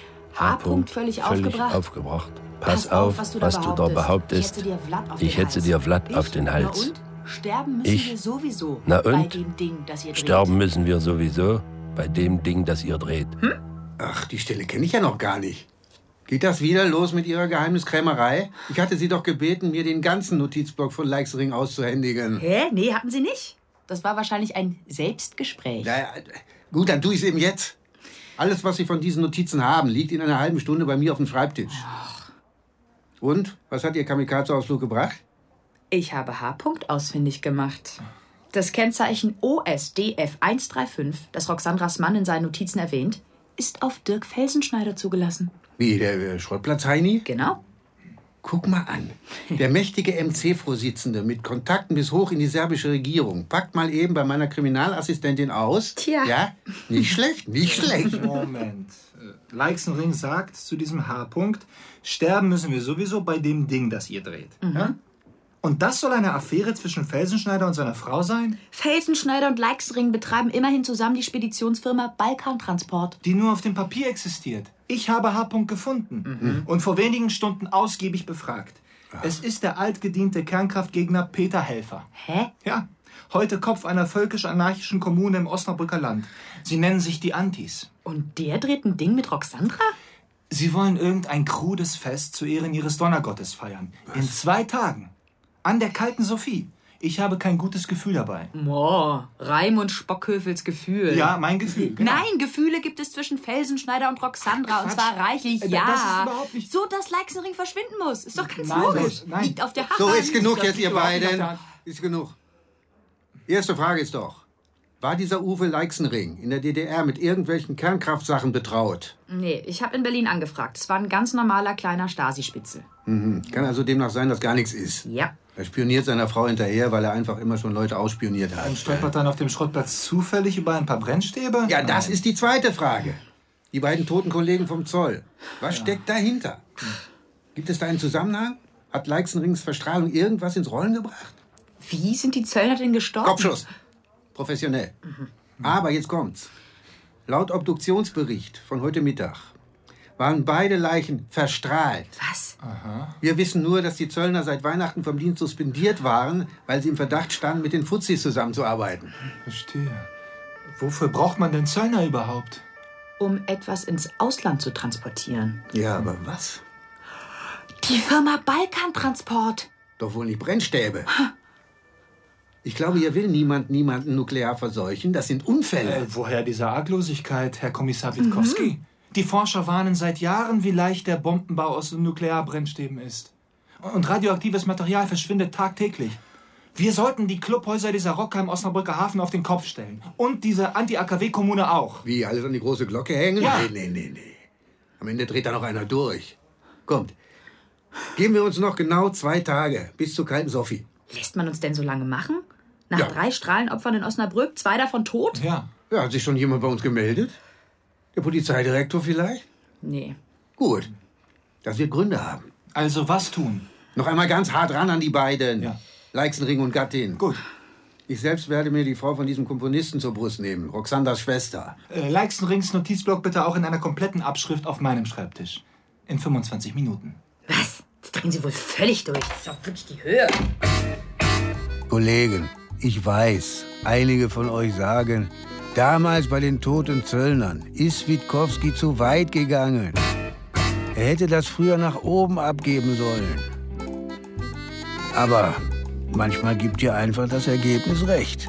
H. -Punkt völlig, völlig aufgebracht. aufgebracht. Pass, Pass auf, was du da, was du da behauptest. Ich hetze dir Vlad auf den Hals. Sterben müssen ich? wir sowieso. Na und? Bei dem Ding, das ihr dreht. Sterben müssen wir sowieso bei dem Ding, das ihr dreht. Hm? Ach, die Stelle kenne ich ja noch gar nicht. Geht das wieder los mit Ihrer Geheimniskrämerei? Ich hatte Sie doch gebeten, mir den ganzen Notizblock von Leixenring auszuhändigen. Hä? Nee, hatten Sie nicht. Das war wahrscheinlich ein Selbstgespräch. Na, gut, dann tue ich es eben jetzt. Alles, was Sie von diesen Notizen haben, liegt in einer halben Stunde bei mir auf dem Schreibtisch. Ach. Und? Was hat Ihr Kamikaze-Ausflug gebracht? Ich habe H. -Punkt ausfindig gemacht. Das Kennzeichen O S D F eins drei fünf, das Roxandras Mann in seinen Notizen erwähnt, ist auf Dirk Felsenschneider zugelassen. Wie, der äh, Schrottplatz-Heini? Genau. Guck mal an. Der mächtige M C-Vorsitzende mit Kontakten bis hoch in die serbische Regierung packt mal eben bei meiner Kriminalassistentin aus. Tja. Ja, nicht schlecht, nicht schlecht. Moment. Leixenring sagt zu diesem H. -Punkt, sterben müssen wir sowieso bei dem Ding, das ihr dreht. Mhm. Ja? Und das soll eine Affäre zwischen Felsenschneider und seiner Frau sein? Felsenschneider und Leixenring betreiben immerhin zusammen die Speditionsfirma Balkantransport. Die nur auf dem Papier existiert. Ich habe H. -Punkt gefunden mhm. und vor wenigen Stunden ausgiebig befragt. Ach. Es ist der altgediente Kernkraftgegner Peter Helfer. Hä? Ja, heute Kopf einer völkisch-anarchischen Kommune im Osnabrücker Land. Sie nennen sich die Antis. Und der dreht ein Ding mit Roxandra? Sie wollen irgendein krudes Fest zu Ehren ihres Donnergottes feiern. Was? In zwei Tagen. An der kalten Sophie. Ich habe kein gutes Gefühl dabei. Mo, Reim und Spockhöfels Gefühl. Ja, mein Gefühl. Genau. Nein, Gefühle gibt es zwischen Felsenschneider und Roxandra. Quatsch. Und zwar reichlich, ja. Das ist überhaupt nicht... So, dass Leixenring verschwinden muss. Ist doch ganz nein, logisch. Nein. Liegt auf der Hand. So, ist genug das jetzt, ihr beiden. Hand. Ist genug. Erste Frage ist doch, war dieser Uwe Leixenring in der D D R mit irgendwelchen Kernkraftsachen betraut? Nee, ich habe in Berlin angefragt. Es war ein ganz normaler kleiner Stasi-Spitzel. Mhm. Kann also demnach sein, dass gar nichts ist. Ja. Er spioniert seiner Frau hinterher, weil er einfach immer schon Leute ausspioniert hat. Und stolpert dann auf dem Schrottplatz zufällig über ein paar Brennstäbe? Ja, das ist die zweite Frage. Die beiden toten Kollegen vom Zoll. Was ja. steckt dahinter? Gibt es da einen Zusammenhang? Hat Leixenrings Verstrahlung irgendwas ins Rollen gebracht? Wie sind die Zöllner denn gestorben? Kopfschuss. Professionell. Mhm. Aber jetzt kommt's. Laut Obduktionsbericht von heute Mittag waren beide Leichen verstrahlt. Was? Aha. Wir wissen nur, dass die Zöllner seit Weihnachten vom Dienst suspendiert waren, weil sie im Verdacht standen, mit den Fuzis zusammenzuarbeiten. Verstehe. Wofür braucht man denn Zöllner überhaupt? Um etwas ins Ausland zu transportieren. Ja, aber was? Die Firma Balkantransport. Doch wohl nicht Brennstäbe. Ich glaube, hier will niemand niemanden nuklear verseuchen. Das sind Unfälle. Äh, woher diese Arglosigkeit, Herr Kommissar Witkowski? Mhm. Die Forscher warnen seit Jahren, wie leicht der Bombenbau aus Nuklearbrennstäben ist. Und radioaktives Material verschwindet tagtäglich. Wir sollten die Clubhäuser dieser Rocker im Osnabrücker Hafen auf den Kopf stellen. Und diese Anti-A K W-Kommune auch. Wie, alles an die große Glocke hängen? Ja. Nee, nee, nee, nee. Am Ende dreht da noch einer durch. Kommt, geben wir uns noch genau zwei Tage bis zur kalten Sophie. Lässt man uns denn so lange machen? Nach Ja. drei Strahlenopfern in Osnabrück, zwei davon tot? Ja. Ja, hat sich schon jemand bei uns gemeldet? Der Polizeidirektor vielleicht? Nee. Gut, das wird Gründe haben. Also was tun? Noch einmal ganz hart ran an die beiden. Ja. Leixenring und Gattin. Gut. Ich selbst werde mir die Frau von diesem Komponisten zur Brust nehmen. Roxandras Schwester. Äh, Leixenrings Notizblock bitte auch in einer kompletten Abschrift auf meinem Schreibtisch. In fünfundzwanzig Minuten. Was? Das drehen Sie wohl völlig durch. Das ist doch wirklich die Höhe. Kollegen, ich weiß, einige von euch sagen, damals bei den toten Zöllnern ist Witkowski zu weit gegangen. Er hätte das früher nach oben abgeben sollen. Aber manchmal gibt dir einfach das Ergebnis recht.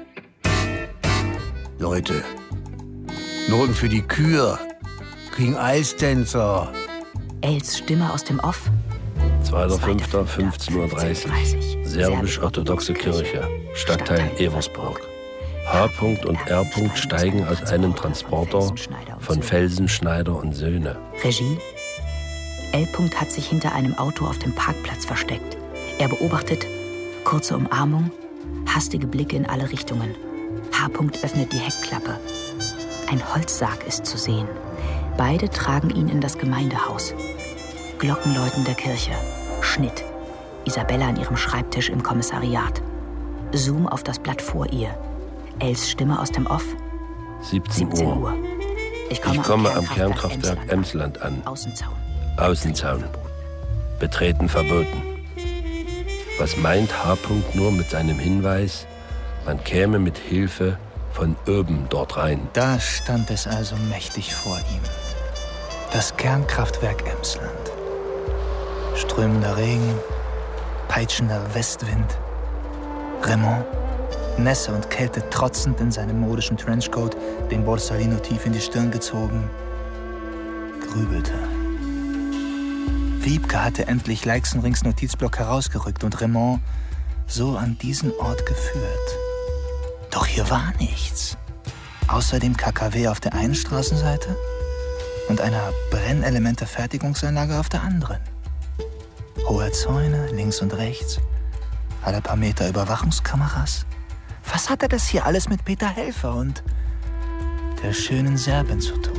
Leute, Noten für die Kür kriegen Eistänzer. Els Stimme aus dem Off. zweiter fünfter fünfzehn Uhr dreißig. Serbisch-orthodoxe Kirche, Stadtteil Eversburg. H. und R. steigen aus einem Transporter von Felsenschneider und Söhne. Regie. L. hat sich hinter einem Auto auf dem Parkplatz versteckt. Er beobachtet, kurze Umarmung, hastige Blicke in alle Richtungen. H. öffnet die Heckklappe. Ein Holzsarg ist zu sehen. Beide tragen ihn in das Gemeindehaus. Glockenläuten der Kirche. Schnitt. Isabella an ihrem Schreibtisch im Kommissariat. Zoom auf das Blatt vor ihr. Els Stimme aus dem Off. siebzehn Uhr. Ich komme, ich komme am am Kernkraftwerk Emsland an. Außenzaun. Außenzaun. Betreten verboten. Was meint H. nur mit seinem Hinweis, man käme mit Hilfe von oben dort rein? Da stand es also mächtig vor ihm. Das Kernkraftwerk Emsland. Strömender Regen, peitschender Westwind. Raymond, Nässe und Kälte trotzend in seinem modischen Trenchcoat, den Borsalino tief in die Stirn gezogen, grübelte. Wiebke hatte endlich Leixenrings Notizblock herausgerückt und Raymond so an diesen Ort geführt. Doch hier war nichts. Außer dem K K W auf der einen Straßenseite und einer Brennelemente-Fertigungsanlage auf der anderen. Hohe Zäune links und rechts, alle paar Meter Überwachungskameras. Was hatte das hier alles mit Peter Helfer und der schönen Serbin zu tun?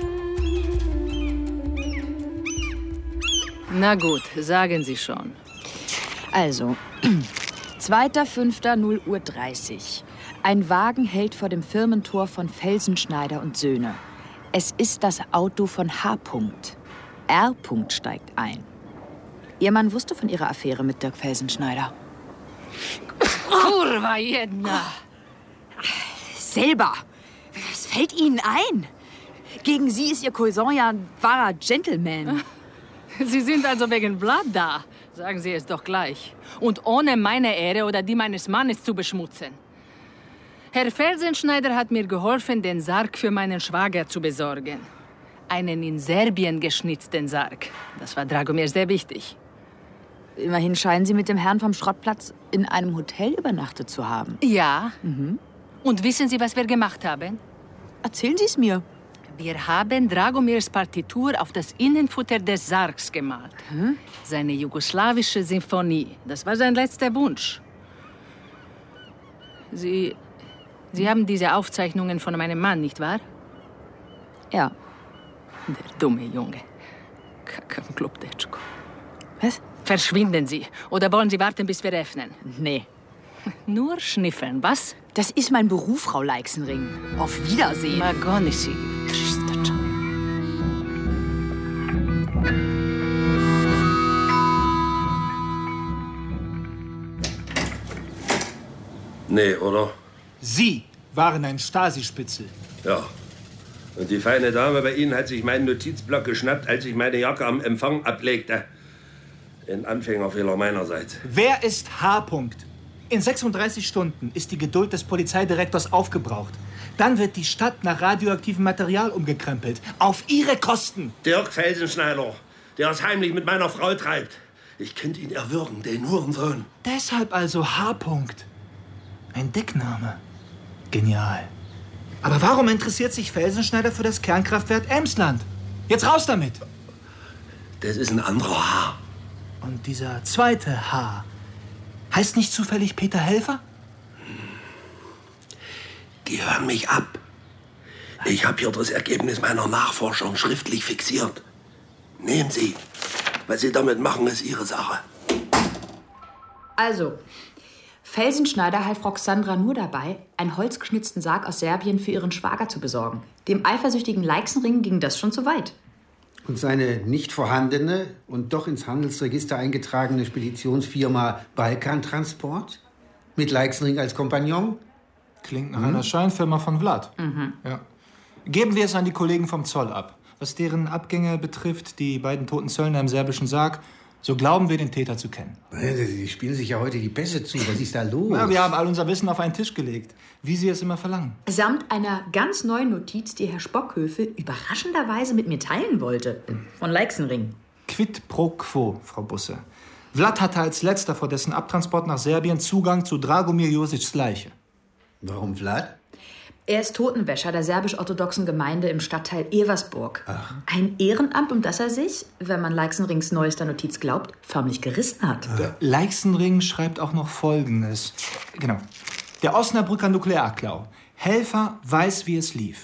Na gut, sagen Sie schon. Also, zweiter fünfter null Uhr dreißig. Ein Wagen hält vor dem Firmentor von Felsenschneider und Söhne. Es ist das Auto von H. R. steigt ein. Ihr Mann wusste von ihrer Affäre mit Dirk Felsenschneider. Kurwa jedna! Selber! Was fällt Ihnen ein? Gegen Sie ist Ihr Cousin ja ein wahrer Gentleman. Sie sind also wegen Blatt da. Sagen Sie es doch gleich. Und ohne meine Ehre oder die meines Mannes zu beschmutzen. Herr Felsenschneider hat mir geholfen, den Sarg für meinen Schwager zu besorgen. Einen in Serbien geschnitzten Sarg. Das war Dragomir sehr wichtig. Immerhin scheinen Sie mit dem Herrn vom Schrottplatz in einem Hotel übernachtet zu haben. Ja. Mhm. Und wissen Sie, was wir gemacht haben? Erzählen Sie es mir. Wir haben Dragomirs Partitur auf das Innenfutter des Sargs gemalt. Hm? Seine jugoslawische Sinfonie. Das war sein letzter Wunsch. Sie, Sie haben diese Aufzeichnungen von meinem Mann, nicht wahr? Ja. Der dumme Junge. Kakam Klubdetschko. Was? Verschwinden Sie. Oder wollen Sie warten, bis wir öffnen? Nee. Nur schniffeln, was? Das ist mein Beruf, Frau Leixenring. Auf Wiedersehen. Magonisi. Nee, oder? Sie waren ein Stasi-Spitzel. Ja. Und die feine Dame bei Ihnen hat sich meinen Notizblock geschnappt, als ich meine Jacke am Empfang ablegte. Ein Anfängerfehler meinerseits. Wer ist H. In sechsunddreißig Stunden ist die Geduld des Polizeidirektors aufgebraucht. Dann wird die Stadt nach radioaktivem Material umgekrempelt. Auf Ihre Kosten. Dirk Felsenschneider, der es heimlich mit meiner Frau treibt. Ich könnte ihn erwürgen, den Hurensohn. Deshalb also H. Ein Deckname. Genial. Aber warum interessiert sich Felsenschneider für das Kernkraftwerk Emsland? Jetzt raus damit! Das ist ein anderer H. Und dieser zweite H heißt nicht zufällig Peter Helfer? Die hören mich ab. Ich habe hier das Ergebnis meiner Nachforschung schriftlich fixiert. Nehmen Sie. Was Sie damit machen, ist Ihre Sache. Also, Felsenschneider half Roxandra nur dabei, einen holzgeschnitzten Sarg aus Serbien für ihren Schwager zu besorgen. Dem eifersüchtigen Leixenring ging das schon zu weit. Und seine nicht vorhandene und doch ins Handelsregister eingetragene Speditionsfirma Balkantransport? Mit Leixenring als Kompagnon? Klingt nach mhm. einer Scheinfirma von Vlad. Mhm. Ja. Geben wir es an die Kollegen vom Zoll ab. Was deren Abgänge betrifft, die beiden toten Zöllner im serbischen Sarg, so glauben wir, den Täter zu kennen. Die spielen sich ja heute die Pässe zu. Was ist da los? Na, wir haben all unser Wissen auf einen Tisch gelegt, wie Sie es immer verlangen. Samt einer ganz neuen Notiz, die Herr Spockhövel überraschenderweise mit mir teilen wollte. Von Leixenring. Quid pro quo, Frau Busse. Vlad hatte als letzter vor dessen Abtransport nach Serbien Zugang zu Dragomir Josics Leiche. Warum Vlad? Er ist Totenwäscher der serbisch-orthodoxen Gemeinde im Stadtteil Eversburg. Ach. Ein Ehrenamt, um das er sich, wenn man Leixenrings neuester Notiz glaubt, förmlich gerissen hat. Der Leixenring schreibt auch noch Folgendes. Genau. Der Osnabrücker Nuklearklau. Helfer weiß, wie es lief.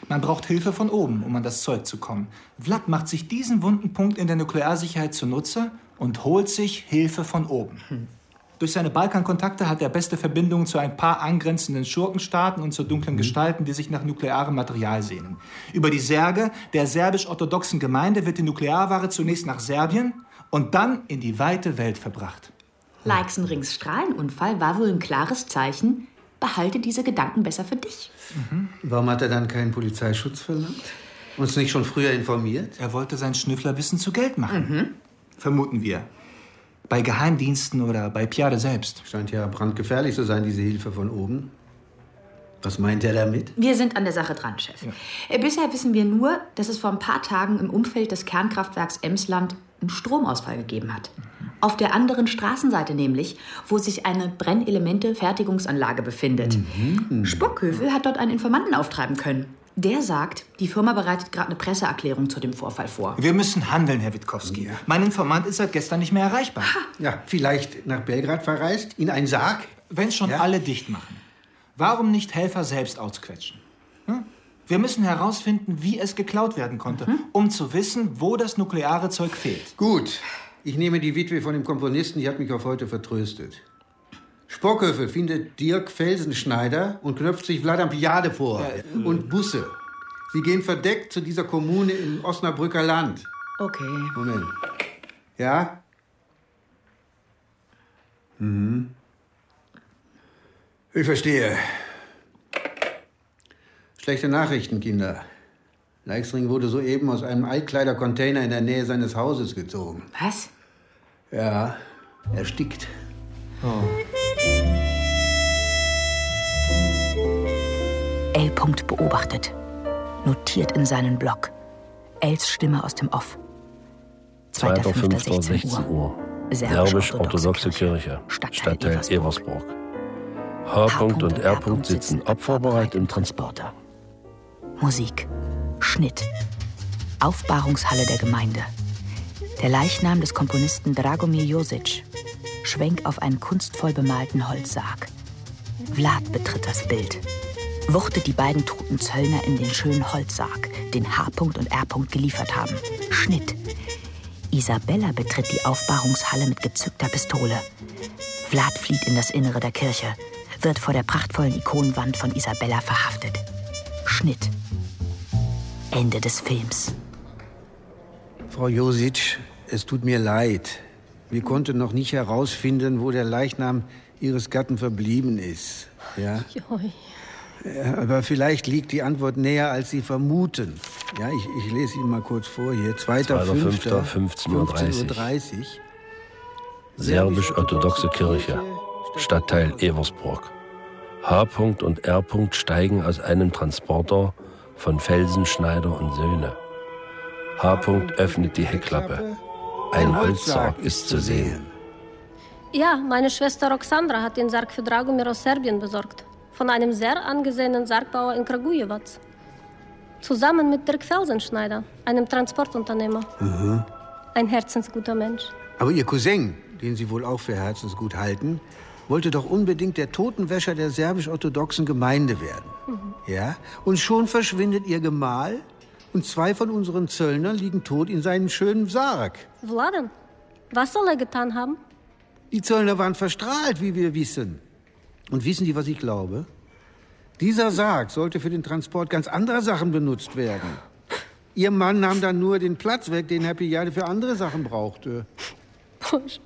Man braucht Hilfe von oben, um an das Zeug zu kommen. Vlad macht sich diesen wunden Punkt in der Nuklearsicherheit zunutze und holt sich Hilfe von oben. Hm. Durch seine Balkankontakte hat er beste Verbindungen zu ein paar angrenzenden Schurkenstaaten und zu dunklen Gestalten, die sich nach nuklearem Material sehnen. Über die Särge der serbisch-orthodoxen Gemeinde wird die Nuklearware zunächst nach Serbien und dann in die weite Welt verbracht. Leixenrings Strahlenunfall war wohl ein klares Zeichen. Behalte diese Gedanken besser für dich. Mhm. Warum hat er dann keinen Polizeischutz verlangt? Uns nicht schon früher informiert? Er wollte sein Schnüfflerwissen zu Geld machen. Mhm. Vermuten wir. Bei Geheimdiensten oder bei Pierre selbst. Scheint ja brandgefährlich zu sein, diese Hilfe von oben. Was meint er damit? Wir sind an der Sache dran, Chef. Ja. Bisher wissen wir nur, dass es vor ein paar Tagen im Umfeld des Kernkraftwerks Emsland einen Stromausfall gegeben hat. Mhm. Auf der anderen Straßenseite nämlich, wo sich eine Brennelemente-Fertigungsanlage befindet. Mhm. Spockhövel hat dort einen Informanten auftreiben können. Der sagt, die Firma bereitet gerade eine Presseerklärung zu dem Vorfall vor. Wir müssen handeln, Herr Witkowski. Ja. Mein Informant ist seit gestern nicht mehr erreichbar. Ha. Ja, vielleicht nach Belgrad verreist, in einen Sarg? Wenn schon ja. alle dicht machen. Warum nicht Helfer selbst ausquetschen? Hm? Wir müssen herausfinden, wie es geklaut werden konnte, mhm. um zu wissen, wo das nukleare Zeug fehlt. Gut, ich nehme die Witwe von dem Komponisten, die hat mich auf heute vertröstet. Spockhövel findet Dirk Felsenschneider und knöpft sich Vladan Pijade vor. Ja, äh, und Busse. Sie gehen verdeckt zu dieser Kommune im Osnabrücker Land. Okay. Moment. Ja? Mhm. Ich verstehe. Schlechte Nachrichten, Kinder. Leixring wurde soeben aus einem Altkleidercontainer in der Nähe seines Hauses gezogen. Was? Ja, erstickt. Oh. L. beobachtet. Notiert in seinen Blog. Els Stimme aus dem Off. zweiter fünfter sechzehn Uhr. Serbisch-orthodoxe Kirche. Stadtteil Eversburg. H. und R. sitzen opferbereit im Transporter. Musik. Schnitt. Aufbahrungshalle der Gemeinde. Der Leichnam des Komponisten Dragomir Josic. Schwenk auf einen kunstvoll bemalten Holzsarg. Vlad betritt das Bild. Wuchtet die beiden toten Zöllner in den schönen Holzsarg, den H. und R. geliefert haben. Schnitt. Isabella betritt die Aufbahrungshalle mit gezückter Pistole. Vlad flieht in das Innere der Kirche, wird vor der prachtvollen Ikonenwand von Isabella verhaftet. Schnitt. Ende des Films. Frau Josic, es tut mir leid. Wir konnten noch nicht herausfinden, wo der Leichnam Ihres Gatten verblieben ist. Ja? Ja, aber vielleicht liegt die Antwort näher, als Sie vermuten. Ja, ich, ich lese Ihnen mal kurz vor hier. zweiter fünfter fünfzehn Uhr dreißig. Serbisch-orthodoxe Kirche. Stadtteil Eversburg. H. und R. steigen aus einem Transporter von Felsenschneider und Söhne. H. öffnet die Heckklappe. Ein Holzsarg ist zu sehen. Ja, meine Schwester Roxandra hat den Sarg für Dragomir aus Serbien besorgt. Von einem sehr angesehenen Sargbauer in Kragujevac. Zusammen mit Dirk Felsenschneider, einem Transportunternehmer. Mhm. Ein herzensguter Mensch. Aber Ihr Cousin, den Sie wohl auch für herzensgut halten, wollte doch unbedingt der Totenwäscher der serbisch-orthodoxen Gemeinde werden. Mhm. Ja? Und schon verschwindet Ihr Gemahl und zwei von unseren Zöllnern liegen tot in seinem schönen Sarg. Vladan, was soll er getan haben? Die Zöllner waren verstrahlt, wie wir wissen. Und wissen Sie, was ich glaube? Dieser Sarg sollte für den Transport ganz anderer Sachen benutzt werden. Ihr Mann nahm dann nur den Platz weg, den Herr Pijade für andere Sachen brauchte. Bosch.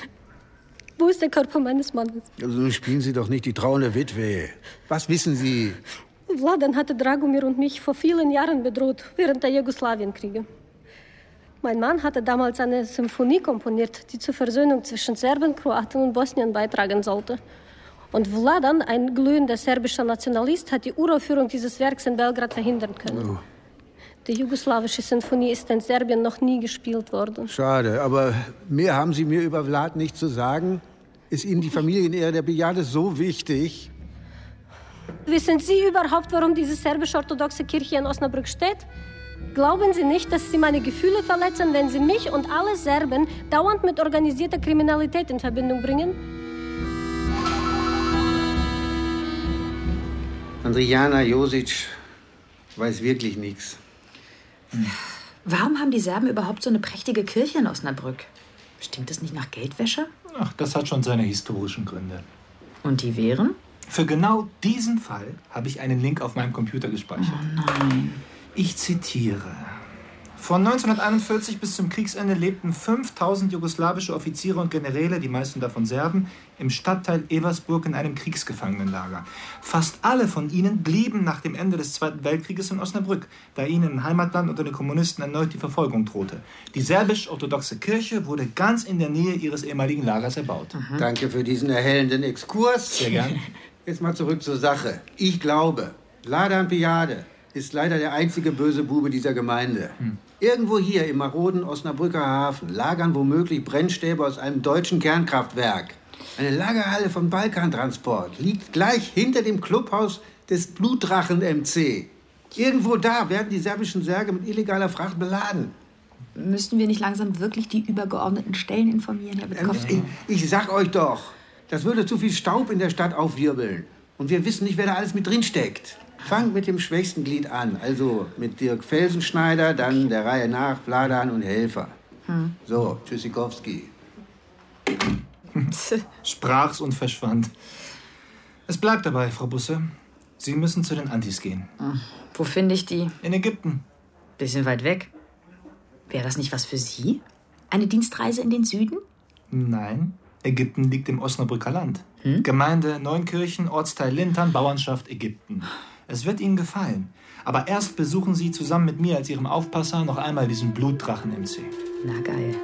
Wo ist der Körper meines Mannes? Also nun spielen Sie doch nicht die trauernde Witwe. Was wissen Sie? Vladan hatte Dragomir und mich vor vielen Jahren bedroht, während der Jugoslawienkriege. Mein Mann hatte damals eine Symphonie komponiert, die zur Versöhnung zwischen Serben, Kroaten und Bosnien beitragen sollte. Und Vladan, ein glühender serbischer Nationalist, hat die Uraufführung dieses Werks in Belgrad verhindern können. Oh. Die jugoslawische Sinfonie ist in Serbien noch nie gespielt worden. Schade, aber mehr haben Sie mir über Vlad nicht zu sagen. Ist Ihnen die Familienehre der Pijade so wichtig? Wissen Sie überhaupt, warum diese serbisch-orthodoxe Kirche in Osnabrück steht? Glauben Sie nicht, dass Sie meine Gefühle verletzen, wenn Sie mich und alle Serben dauernd mit organisierter Kriminalität in Verbindung bringen? Andrijana Josic weiß wirklich nichts. Hm. Warum haben die Serben überhaupt so eine prächtige Kirche in Osnabrück? Stinkt das nicht nach Geldwäsche? Ach, das hat schon seine historischen Gründe. Und die wären? Für genau diesen Fall habe ich einen Link auf meinem Computer gespeichert. Oh nein. Ich zitiere. Von neunzehnhunderteinundvierzig bis zum Kriegsende lebten fünftausend jugoslawische Offiziere und Generäle, die meisten davon Serben, im Stadtteil Eversburg in einem Kriegsgefangenenlager. Fast alle von ihnen blieben nach dem Ende des Zweiten Weltkrieges in Osnabrück, da ihnen im Heimatland unter den Kommunisten erneut die Verfolgung drohte. Die serbisch-orthodoxe Kirche wurde ganz in der Nähe ihres ehemaligen Lagers erbaut. Mhm. Danke für diesen erhellenden Exkurs. Sehr gern. Jetzt mal zurück zur Sache. Ich glaube, Ladan Pijade ist leider der einzige böse Bube dieser Gemeinde. Hm. Irgendwo hier im maroden Osnabrücker Hafen lagern womöglich Brennstäbe aus einem deutschen Kernkraftwerk. Eine Lagerhalle von Balkantransport liegt gleich hinter dem Clubhaus des Blutdrachen M C. Irgendwo da werden die serbischen Särge mit illegaler Fracht beladen. Müssten wir nicht langsam wirklich die übergeordneten Stellen informieren, Herr Witkowski? Ähm, ich, ich sag euch doch, das würde zu viel Staub in der Stadt aufwirbeln. Und wir wissen nicht, wer da alles mit drin steckt. Fangt mit dem schwächsten Glied an, also mit Dirk Felsenschneider, dann der Reihe nach Vladan und Helfer. Hm. So, Tschüssikowski. Sprach's und verschwand. Es bleibt dabei, Frau Busse. Sie müssen zu den Antis gehen. Hm. Wo finde ich die? In Ägypten. Bisschen weit weg. Wäre das nicht was für Sie? Eine Dienstreise in den Süden? Nein, Ägypten liegt im Osnabrücker Land. Hm? Gemeinde Neunkirchen, Ortsteil Lintern, Bauernschaft Ägypten. Es wird Ihnen gefallen. Aber erst besuchen Sie zusammen mit mir als Ihrem Aufpasser noch einmal diesen Blutdrachen M C. Na geil.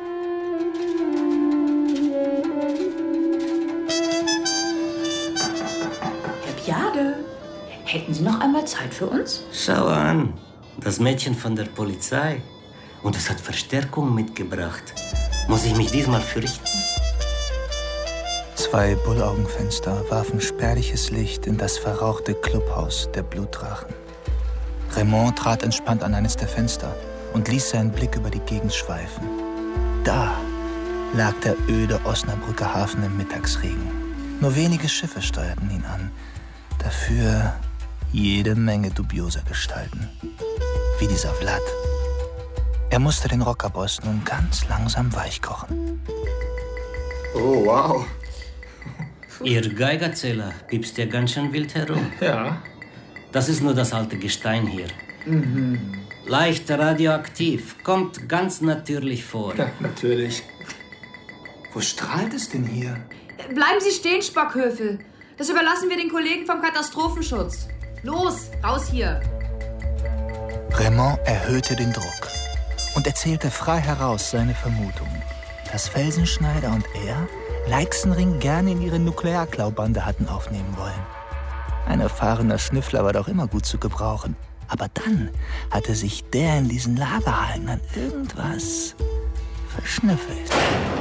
Herr Pijade, hätten Sie noch einmal Zeit für uns? Schau an, das Mädchen von der Polizei. Und es hat Verstärkung mitgebracht. Muss ich mich diesmal fürchten? Zwei Bullaugenfenster warfen spärliches Licht in das verrauchte Clubhaus der Blutdrachen. Raymond trat entspannt an eines der Fenster und ließ seinen Blick über die Gegend schweifen. Da lag der öde Osnabrücker Hafen im Mittagsregen. Nur wenige Schiffe steuerten ihn an. Dafür jede Menge dubioser Gestalten. Wie dieser Vlad. Er musste den Rockerboss nun ganz langsam weichkochen. Oh, wow. Ihr Geigerzähler piepst ja ganz schön wild herum. Ja. Das ist nur das alte Gestein hier. Mhm. Leicht radioaktiv, kommt ganz natürlich vor. Ja, natürlich. Wo strahlt es denn hier? Bleiben Sie stehen, Spockhöfel. Das überlassen wir den Kollegen vom Katastrophenschutz. Los, raus hier. Raymond erhöhte den Druck und erzählte frei heraus seine Vermutung, dass Felsenschneider und er Leixenring gerne in ihre Nuklearklaubande hatten aufnehmen wollen. Ein erfahrener Schnüffler war doch immer gut zu gebrauchen. Aber dann hatte sich der in diesen Lagerhallen an irgendwas verschnüffelt.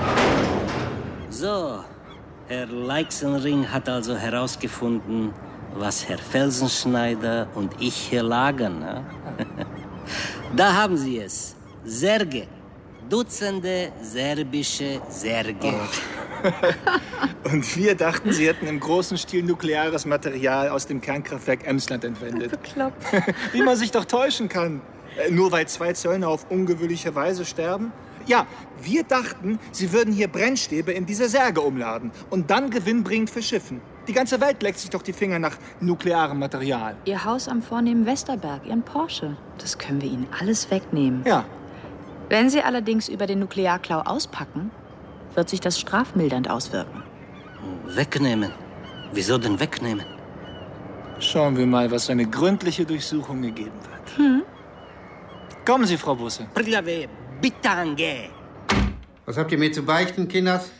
So, Herr Leixenring hat also herausgefunden, was Herr Felsenschneider und ich hier lagern. Ne? Da haben Sie es. Särge. Dutzende serbische Särge. Oh. Und wir dachten, Sie hätten im großen Stil nukleares Material aus dem Kernkraftwerk Emsland entwendet. Bekloppt. Wie man sich doch täuschen kann. Äh, nur weil zwei Zöllner auf ungewöhnliche Weise sterben? Ja, wir dachten, Sie würden hier Brennstäbe in diese Särge umladen und dann gewinnbringend verschiffen. Die ganze Welt leckt sich doch die Finger nach nuklearem Material. Ihr Haus am vornehmen Westerberg, Ihren Porsche, das können wir Ihnen alles wegnehmen. Ja. Wenn Sie allerdings über den Nuklearklau auspacken, wird sich das strafmildernd auswirken. Wegnehmen? Wieso denn wegnehmen? Schauen wir mal, was eine gründliche Durchsuchung gegeben wird. Hm? Kommen Sie, Frau Busse. Bitange. Was habt ihr mir zu beichten, Kinders?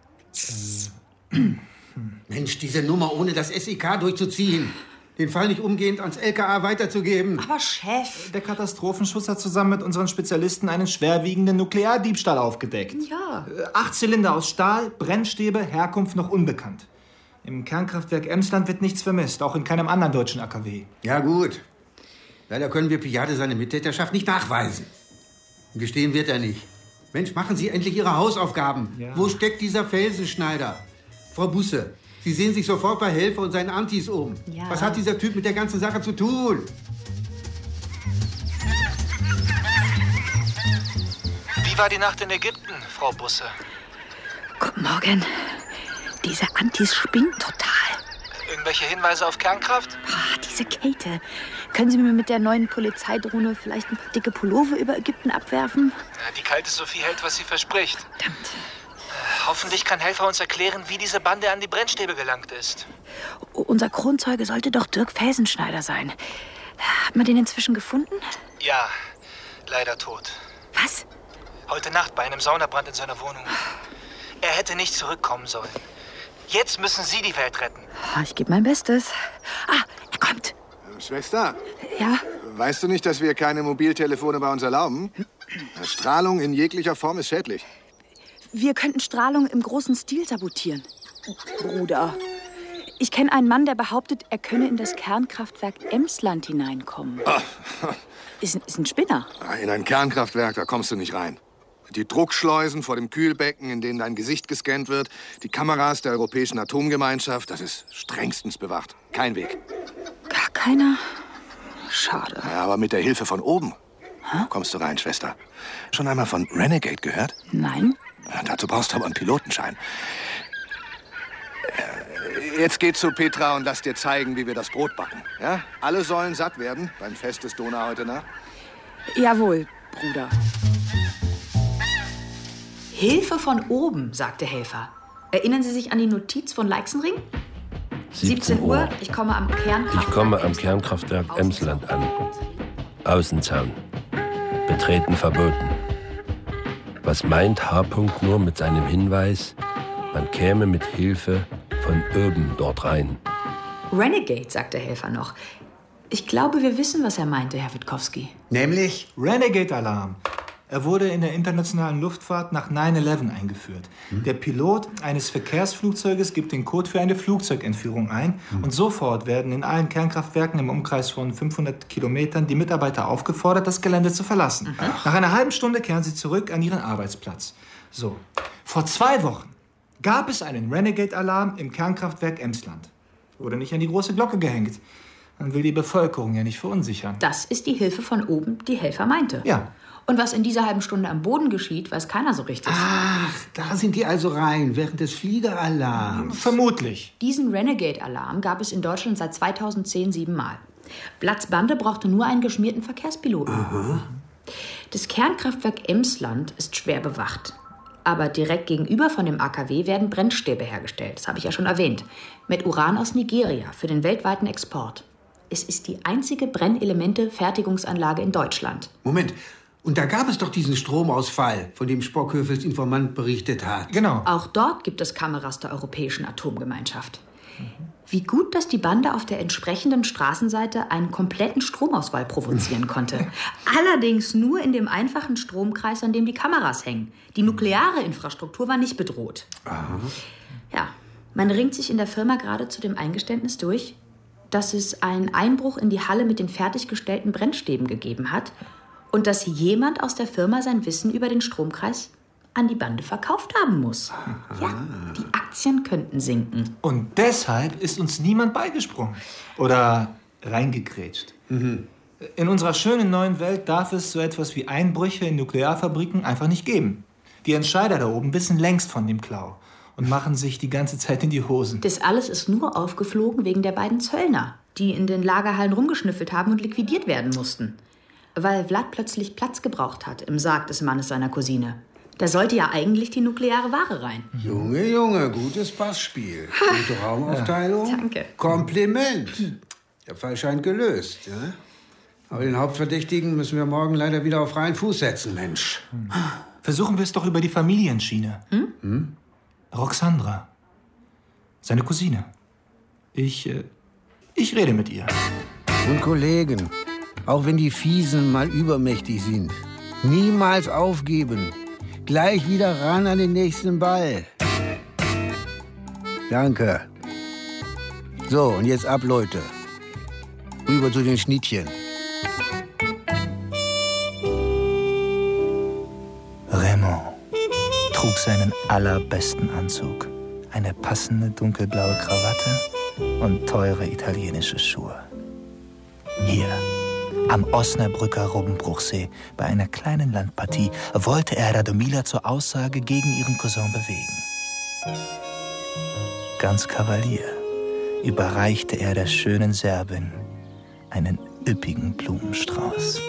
Mensch, diese Nummer ohne das S E K durchzuziehen. Den Fall nicht umgehend ans L K A weiterzugeben. Aber Chef... Der Katastrophenschutz hat zusammen mit unseren Spezialisten einen schwerwiegenden Nukleardiebstahl aufgedeckt. Ja. Acht Zylinder aus Stahl, Brennstäbe, Herkunft noch unbekannt. Im Kernkraftwerk Emsland wird nichts vermisst, auch in keinem anderen deutschen A K W. Ja gut. Leider können wir Pijade seine Mittäterschaft nicht nachweisen. Gestehen wird er nicht. Mensch, machen Sie endlich Ihre Hausaufgaben. Ja. Wo steckt dieser Felsenschneider? Frau Busse, Sie sehen sich sofort bei Helfer und seinen Antis um. Ja. Was hat dieser Typ mit der ganzen Sache zu tun? Wie war die Nacht in Ägypten, Frau Busse? Guten Morgen. Diese Antis spinnen total. Irgendwelche Hinweise auf Kernkraft? Ah, diese Käthe. Können Sie mir mit der neuen Polizeidrohne vielleicht ein paar dicke Pullover über Ägypten abwerfen? Ja, die kalte Sophie hält, was sie verspricht. Verdammt. Äh, hoffentlich kann Helfer uns erklären, wie diese Bande an die Brennstäbe gelangt ist. O- unser Kronzeuge sollte doch Dirk Felsenschneider sein. Hat man den inzwischen gefunden? Ja, leider tot. Was? Heute Nacht bei einem Saunabrand in seiner Wohnung. Er hätte nicht zurückkommen sollen. Jetzt müssen Sie die Welt retten. Ich gebe mein Bestes. Ah, er kommt. Schwester? Ja? Weißt du nicht, dass wir keine Mobiltelefone bei uns erlauben? Strahlung in jeglicher Form ist schädlich. Wir könnten Strahlung im großen Stil sabotieren. Bruder, ich kenne einen Mann, der behauptet, er könne in das Kernkraftwerk Emsland hineinkommen. Ah. Ist, ist ein Spinner. In ein Kernkraftwerk, da kommst du nicht rein. Die Druckschleusen vor dem Kühlbecken, in denen dein Gesicht gescannt wird, die Kameras der Europäischen Atomgemeinschaft, das ist strengstens bewacht. Kein Weg. Gar keiner? Schade. Ja, aber mit der Hilfe von oben Hä? kommst du rein, Schwester. Schon einmal von Renegade gehört? Nein. Ja, dazu brauchst du aber einen Pilotenschein. Jetzt geh zu Petra und lass dir zeigen, wie wir das Brot backen. Ja? Alle sollen satt werden beim Fest des Donau heute Nacht. Jawohl, Bruder. Hilfe von oben, sagte Helfer. Erinnern Sie sich an die Notiz von Leixenring? siebzehn Uhr, ich komme am Kernkraftwerk. Ich komme am Kernkraftwerk Emsland an. Außenzaun. Betreten verboten. Was meint H. nur mit seinem Hinweis, man käme mit Hilfe von oben dort rein? Renegade, sagte Helfer noch. Ich glaube, wir wissen, was er meinte, Herr Witkowski. Nämlich? Renegade-Alarm. Er wurde in der internationalen Luftfahrt nach neun elf eingeführt. Hm. Der Pilot eines Verkehrsflugzeuges gibt den Code für eine Flugzeugentführung ein. Hm. Und sofort werden in allen Kernkraftwerken im Umkreis von fünfhundert Kilometern die Mitarbeiter aufgefordert, das Gelände zu verlassen. Mhm. Nach einer halben Stunde kehren sie zurück an ihren Arbeitsplatz. So, vor zwei Wochen gab es einen Renegade-Alarm im Kernkraftwerk Emsland. Wurde nicht an die große Glocke gehängt. Man will die Bevölkerung ja nicht verunsichern. Das ist die Hilfe von oben, die Helfer meinte. Ja. Und was in dieser halben Stunde am Boden geschieht, weiß keiner so richtig. Ach, da sind die also rein, während des Fliegeralarms. Vermutlich. Diesen Renegade-Alarm gab es in Deutschland seit zweitausendzehn siebenmal. Platzbande brauchte nur einen geschmierten Verkehrspiloten. Aha. Das Kernkraftwerk Emsland ist schwer bewacht. Aber direkt gegenüber von dem A K W werden Brennstäbe hergestellt. Das habe ich ja schon erwähnt. Mit Uran aus Nigeria für den weltweiten Export. Es ist die einzige Brennelemente-Fertigungsanlage in Deutschland. Moment. Und da gab es doch diesen Stromausfall, von dem Spockhöfels Informant berichtet hat. Genau. Auch dort gibt es Kameras der Europäischen Atomgemeinschaft. Wie gut, dass die Bande auf der entsprechenden Straßenseite einen kompletten Stromausfall provozieren konnte. Allerdings nur in dem einfachen Stromkreis, an dem die Kameras hängen. Die nukleare Infrastruktur war nicht bedroht. Aha. Ja, man ringt sich in der Firma gerade zu dem Eingeständnis durch, dass es einen Einbruch in die Halle mit den fertiggestellten Brennstäben gegeben hat und dass jemand aus der Firma sein Wissen über den Stromkreis an die Bande verkauft haben muss. Ja, die Aktien könnten sinken. Und deshalb ist uns niemand beigesprungen oder reingegrätscht. Mhm. In unserer schönen neuen Welt darf es so etwas wie Einbrüche in Nuklearfabriken einfach nicht geben. Die Entscheider da oben wissen längst von dem Klau und machen sich die ganze Zeit in die Hosen. Das alles ist nur aufgeflogen wegen der beiden Zöllner, die in den Lagerhallen rumgeschnüffelt haben und liquidiert werden mussten. Weil Vlad plötzlich Platz gebraucht hat im Sarg des Mannes seiner Cousine. Da sollte ja eigentlich die nukleare Ware rein. Junge, Junge, gutes Passspiel. Gute Raumaufteilung. Ja, danke. Kompliment. Der Fall scheint gelöst. Ja? Aber den Hauptverdächtigen müssen wir morgen leider wieder auf freien Fuß setzen, Mensch. Versuchen wir es doch über die Familienschiene. Hm? Hm? Roxandra. Seine Cousine. Ich, äh, ich rede mit ihr. Und Kollegen, auch wenn die Fiesen mal übermächtig sind, niemals aufgeben. Gleich wieder ran an den nächsten Ball. Danke. So, und jetzt ab, Leute. Rüber zu den Schnittchen. Raymond trug seinen allerbesten Anzug, eine passende dunkelblaue Krawatte und teure italienische Schuhe. Hier, Am Osnabrücker Robbenbruchsee, bei einer kleinen Landpartie, wollte er Radomila zur Aussage gegen ihren Cousin bewegen. Ganz Kavalier überreichte er der schönen Serbin einen üppigen Blumenstrauß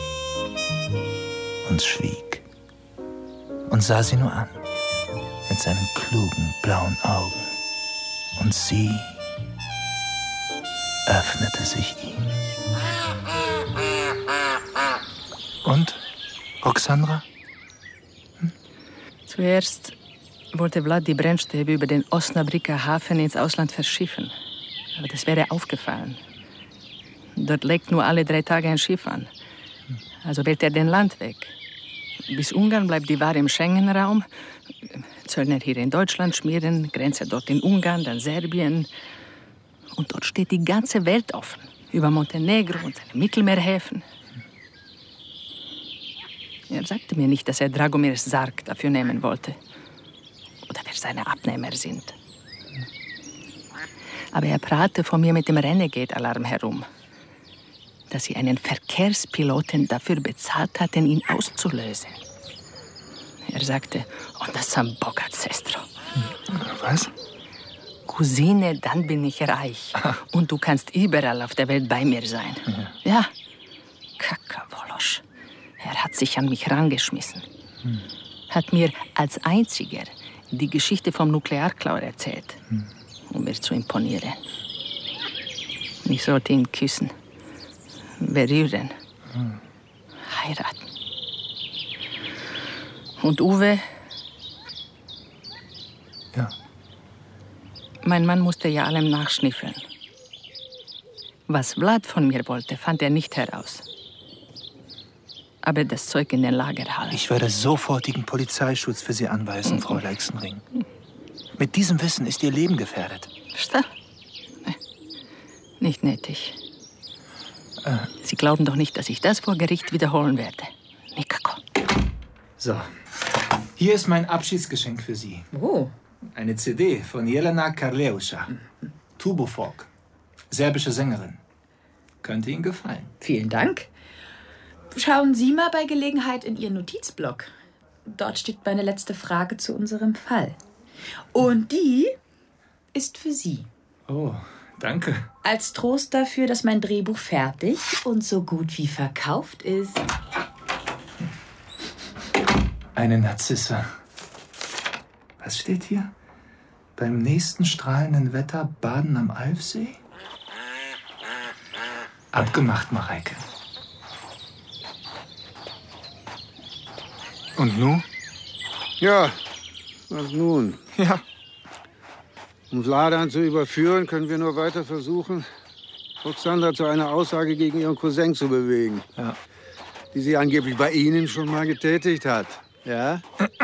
und schwieg und sah sie nur an mit seinen klugen blauen Augen. Und sie öffnete sich ihm. Und, Roxandra? Hm? Zuerst wollte Vlad die Brennstäbe über den Osnabrücker Hafen ins Ausland verschiffen. Aber das wäre aufgefallen. Dort legt nur alle drei Tage ein Schiff an. Also wählt er den Landweg. Bis Ungarn bleibt die Ware im Schengen-Raum. Zöllner hier in Deutschland schmieren, Grenze dort in Ungarn, dann Serbien. Und dort steht die ganze Welt offen. Über Montenegro und seine Mittelmeerhäfen. Er sagte mir nicht, dass er Dragomirs Sarg dafür nehmen wollte. Oder wer seine Abnehmer sind. Aber er prahlte von mir mit dem Renegade-Alarm herum. Dass sie einen Verkehrspiloten dafür bezahlt hatten, ihn auszulösen. Er sagte, und das San Bogat Sestro. Was? Cousine, dann bin ich reich. Und du kannst überall auf der Welt bei mir sein. Ja. ja. Kakawolosch. Er hat sich an mich rangeschmissen. Hm. Hat mir als einziger die Geschichte vom Nuklearklau erzählt. Hm. Um mir zu imponieren. Ich sollte ihn küssen. Berühren. Hm. Heiraten. Und Uwe? Ja. Mein Mann musste ja allem nachschnüffeln. Was Vlad von mir wollte, fand er nicht heraus. Aber das Zeug in den Lagerhallen. Ich werde sofortigen Polizeischutz für Sie anweisen, Frau Leixenring. Mit diesem Wissen ist Ihr Leben gefährdet. Versteh? Nee. Nicht nötig. Äh. Sie glauben doch nicht, dass ich das vor Gericht wiederholen werde. Nikako. So. Hier ist mein Abschiedsgeschenk für Sie. Oh. Eine C D von Jelena Karleuscha. Tubofolk. Serbische Sängerin. Könnte Ihnen gefallen. Vielen Dank. Schauen Sie mal bei Gelegenheit in Ihren Notizblock. Dort steht meine letzte Frage zu unserem Fall. Und die ist für Sie. Oh, danke. Als Trost dafür, dass mein Drehbuch fertig und so gut wie verkauft ist. Eine Narzisse. Was steht hier? Beim nächsten strahlenden Wetter baden am Alfsee? Abgemacht, Mareike. Und nun? Ja, was nun? Ja. Um Vladan zu überführen, können wir nur weiter versuchen, Roxandra zu einer Aussage gegen ihren Cousin zu bewegen. Ja. Die sie angeblich bei Ihnen schon mal getätigt hat. Ja?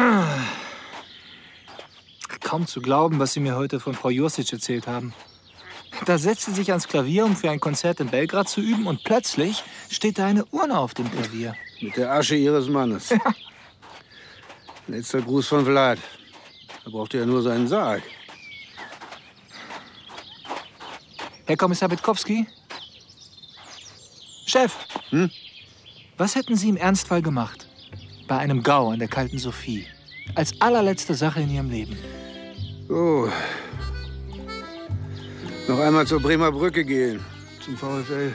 Kaum zu glauben, was Sie mir heute von Frau Josic erzählt haben. Da setzt sie sich ans Klavier, um für ein Konzert in Belgrad zu üben, und plötzlich steht da eine Urne auf dem Klavier. Mit der Asche Ihres Mannes. Ja. Letzter Gruß von Vlad. Er brauchte ja nur seinen Sarg. Herr Kommissar Witkowski? Chef! Hm? Was hätten Sie im Ernstfall gemacht? Bei einem Gau an der Kalten Sophie. Als allerletzte Sache in Ihrem Leben. Oh. Noch einmal zur Bremer Brücke gehen. Zum VfL.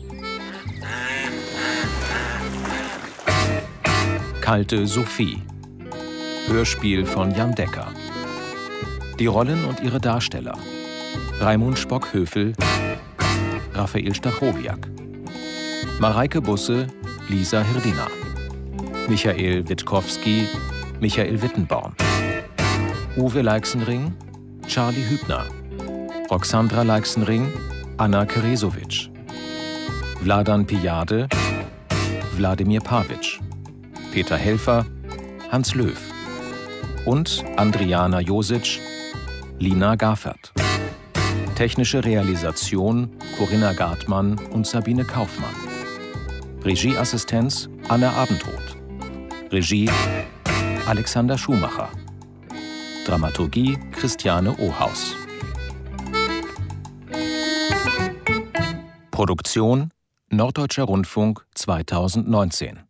Kalte Sophie. Hörspiel von Jan Decker. Die Rollen und ihre Darsteller: Raimund Spock-Höfel, Raphael Stachowiak, Mareike Busse, Lisa Hirdina, Michael Witkowski, Michael Wittenborn, Uwe Leixenring, Charlie Hübner, Roxandra Leixenring, Anna Keresovic, Vladan Pijade, Wladimir Pavic, Peter Helfer, Hans Löw und Andriana Josic, Lina Gaffert. Technische Realisation Corinna Gartmann und Sabine Kaufmann. Regieassistenz Anne Abendroth. Regie Alexander Schumacher. Dramaturgie Christiane Ohaus. Produktion Norddeutscher Rundfunk zweitausendneunzehn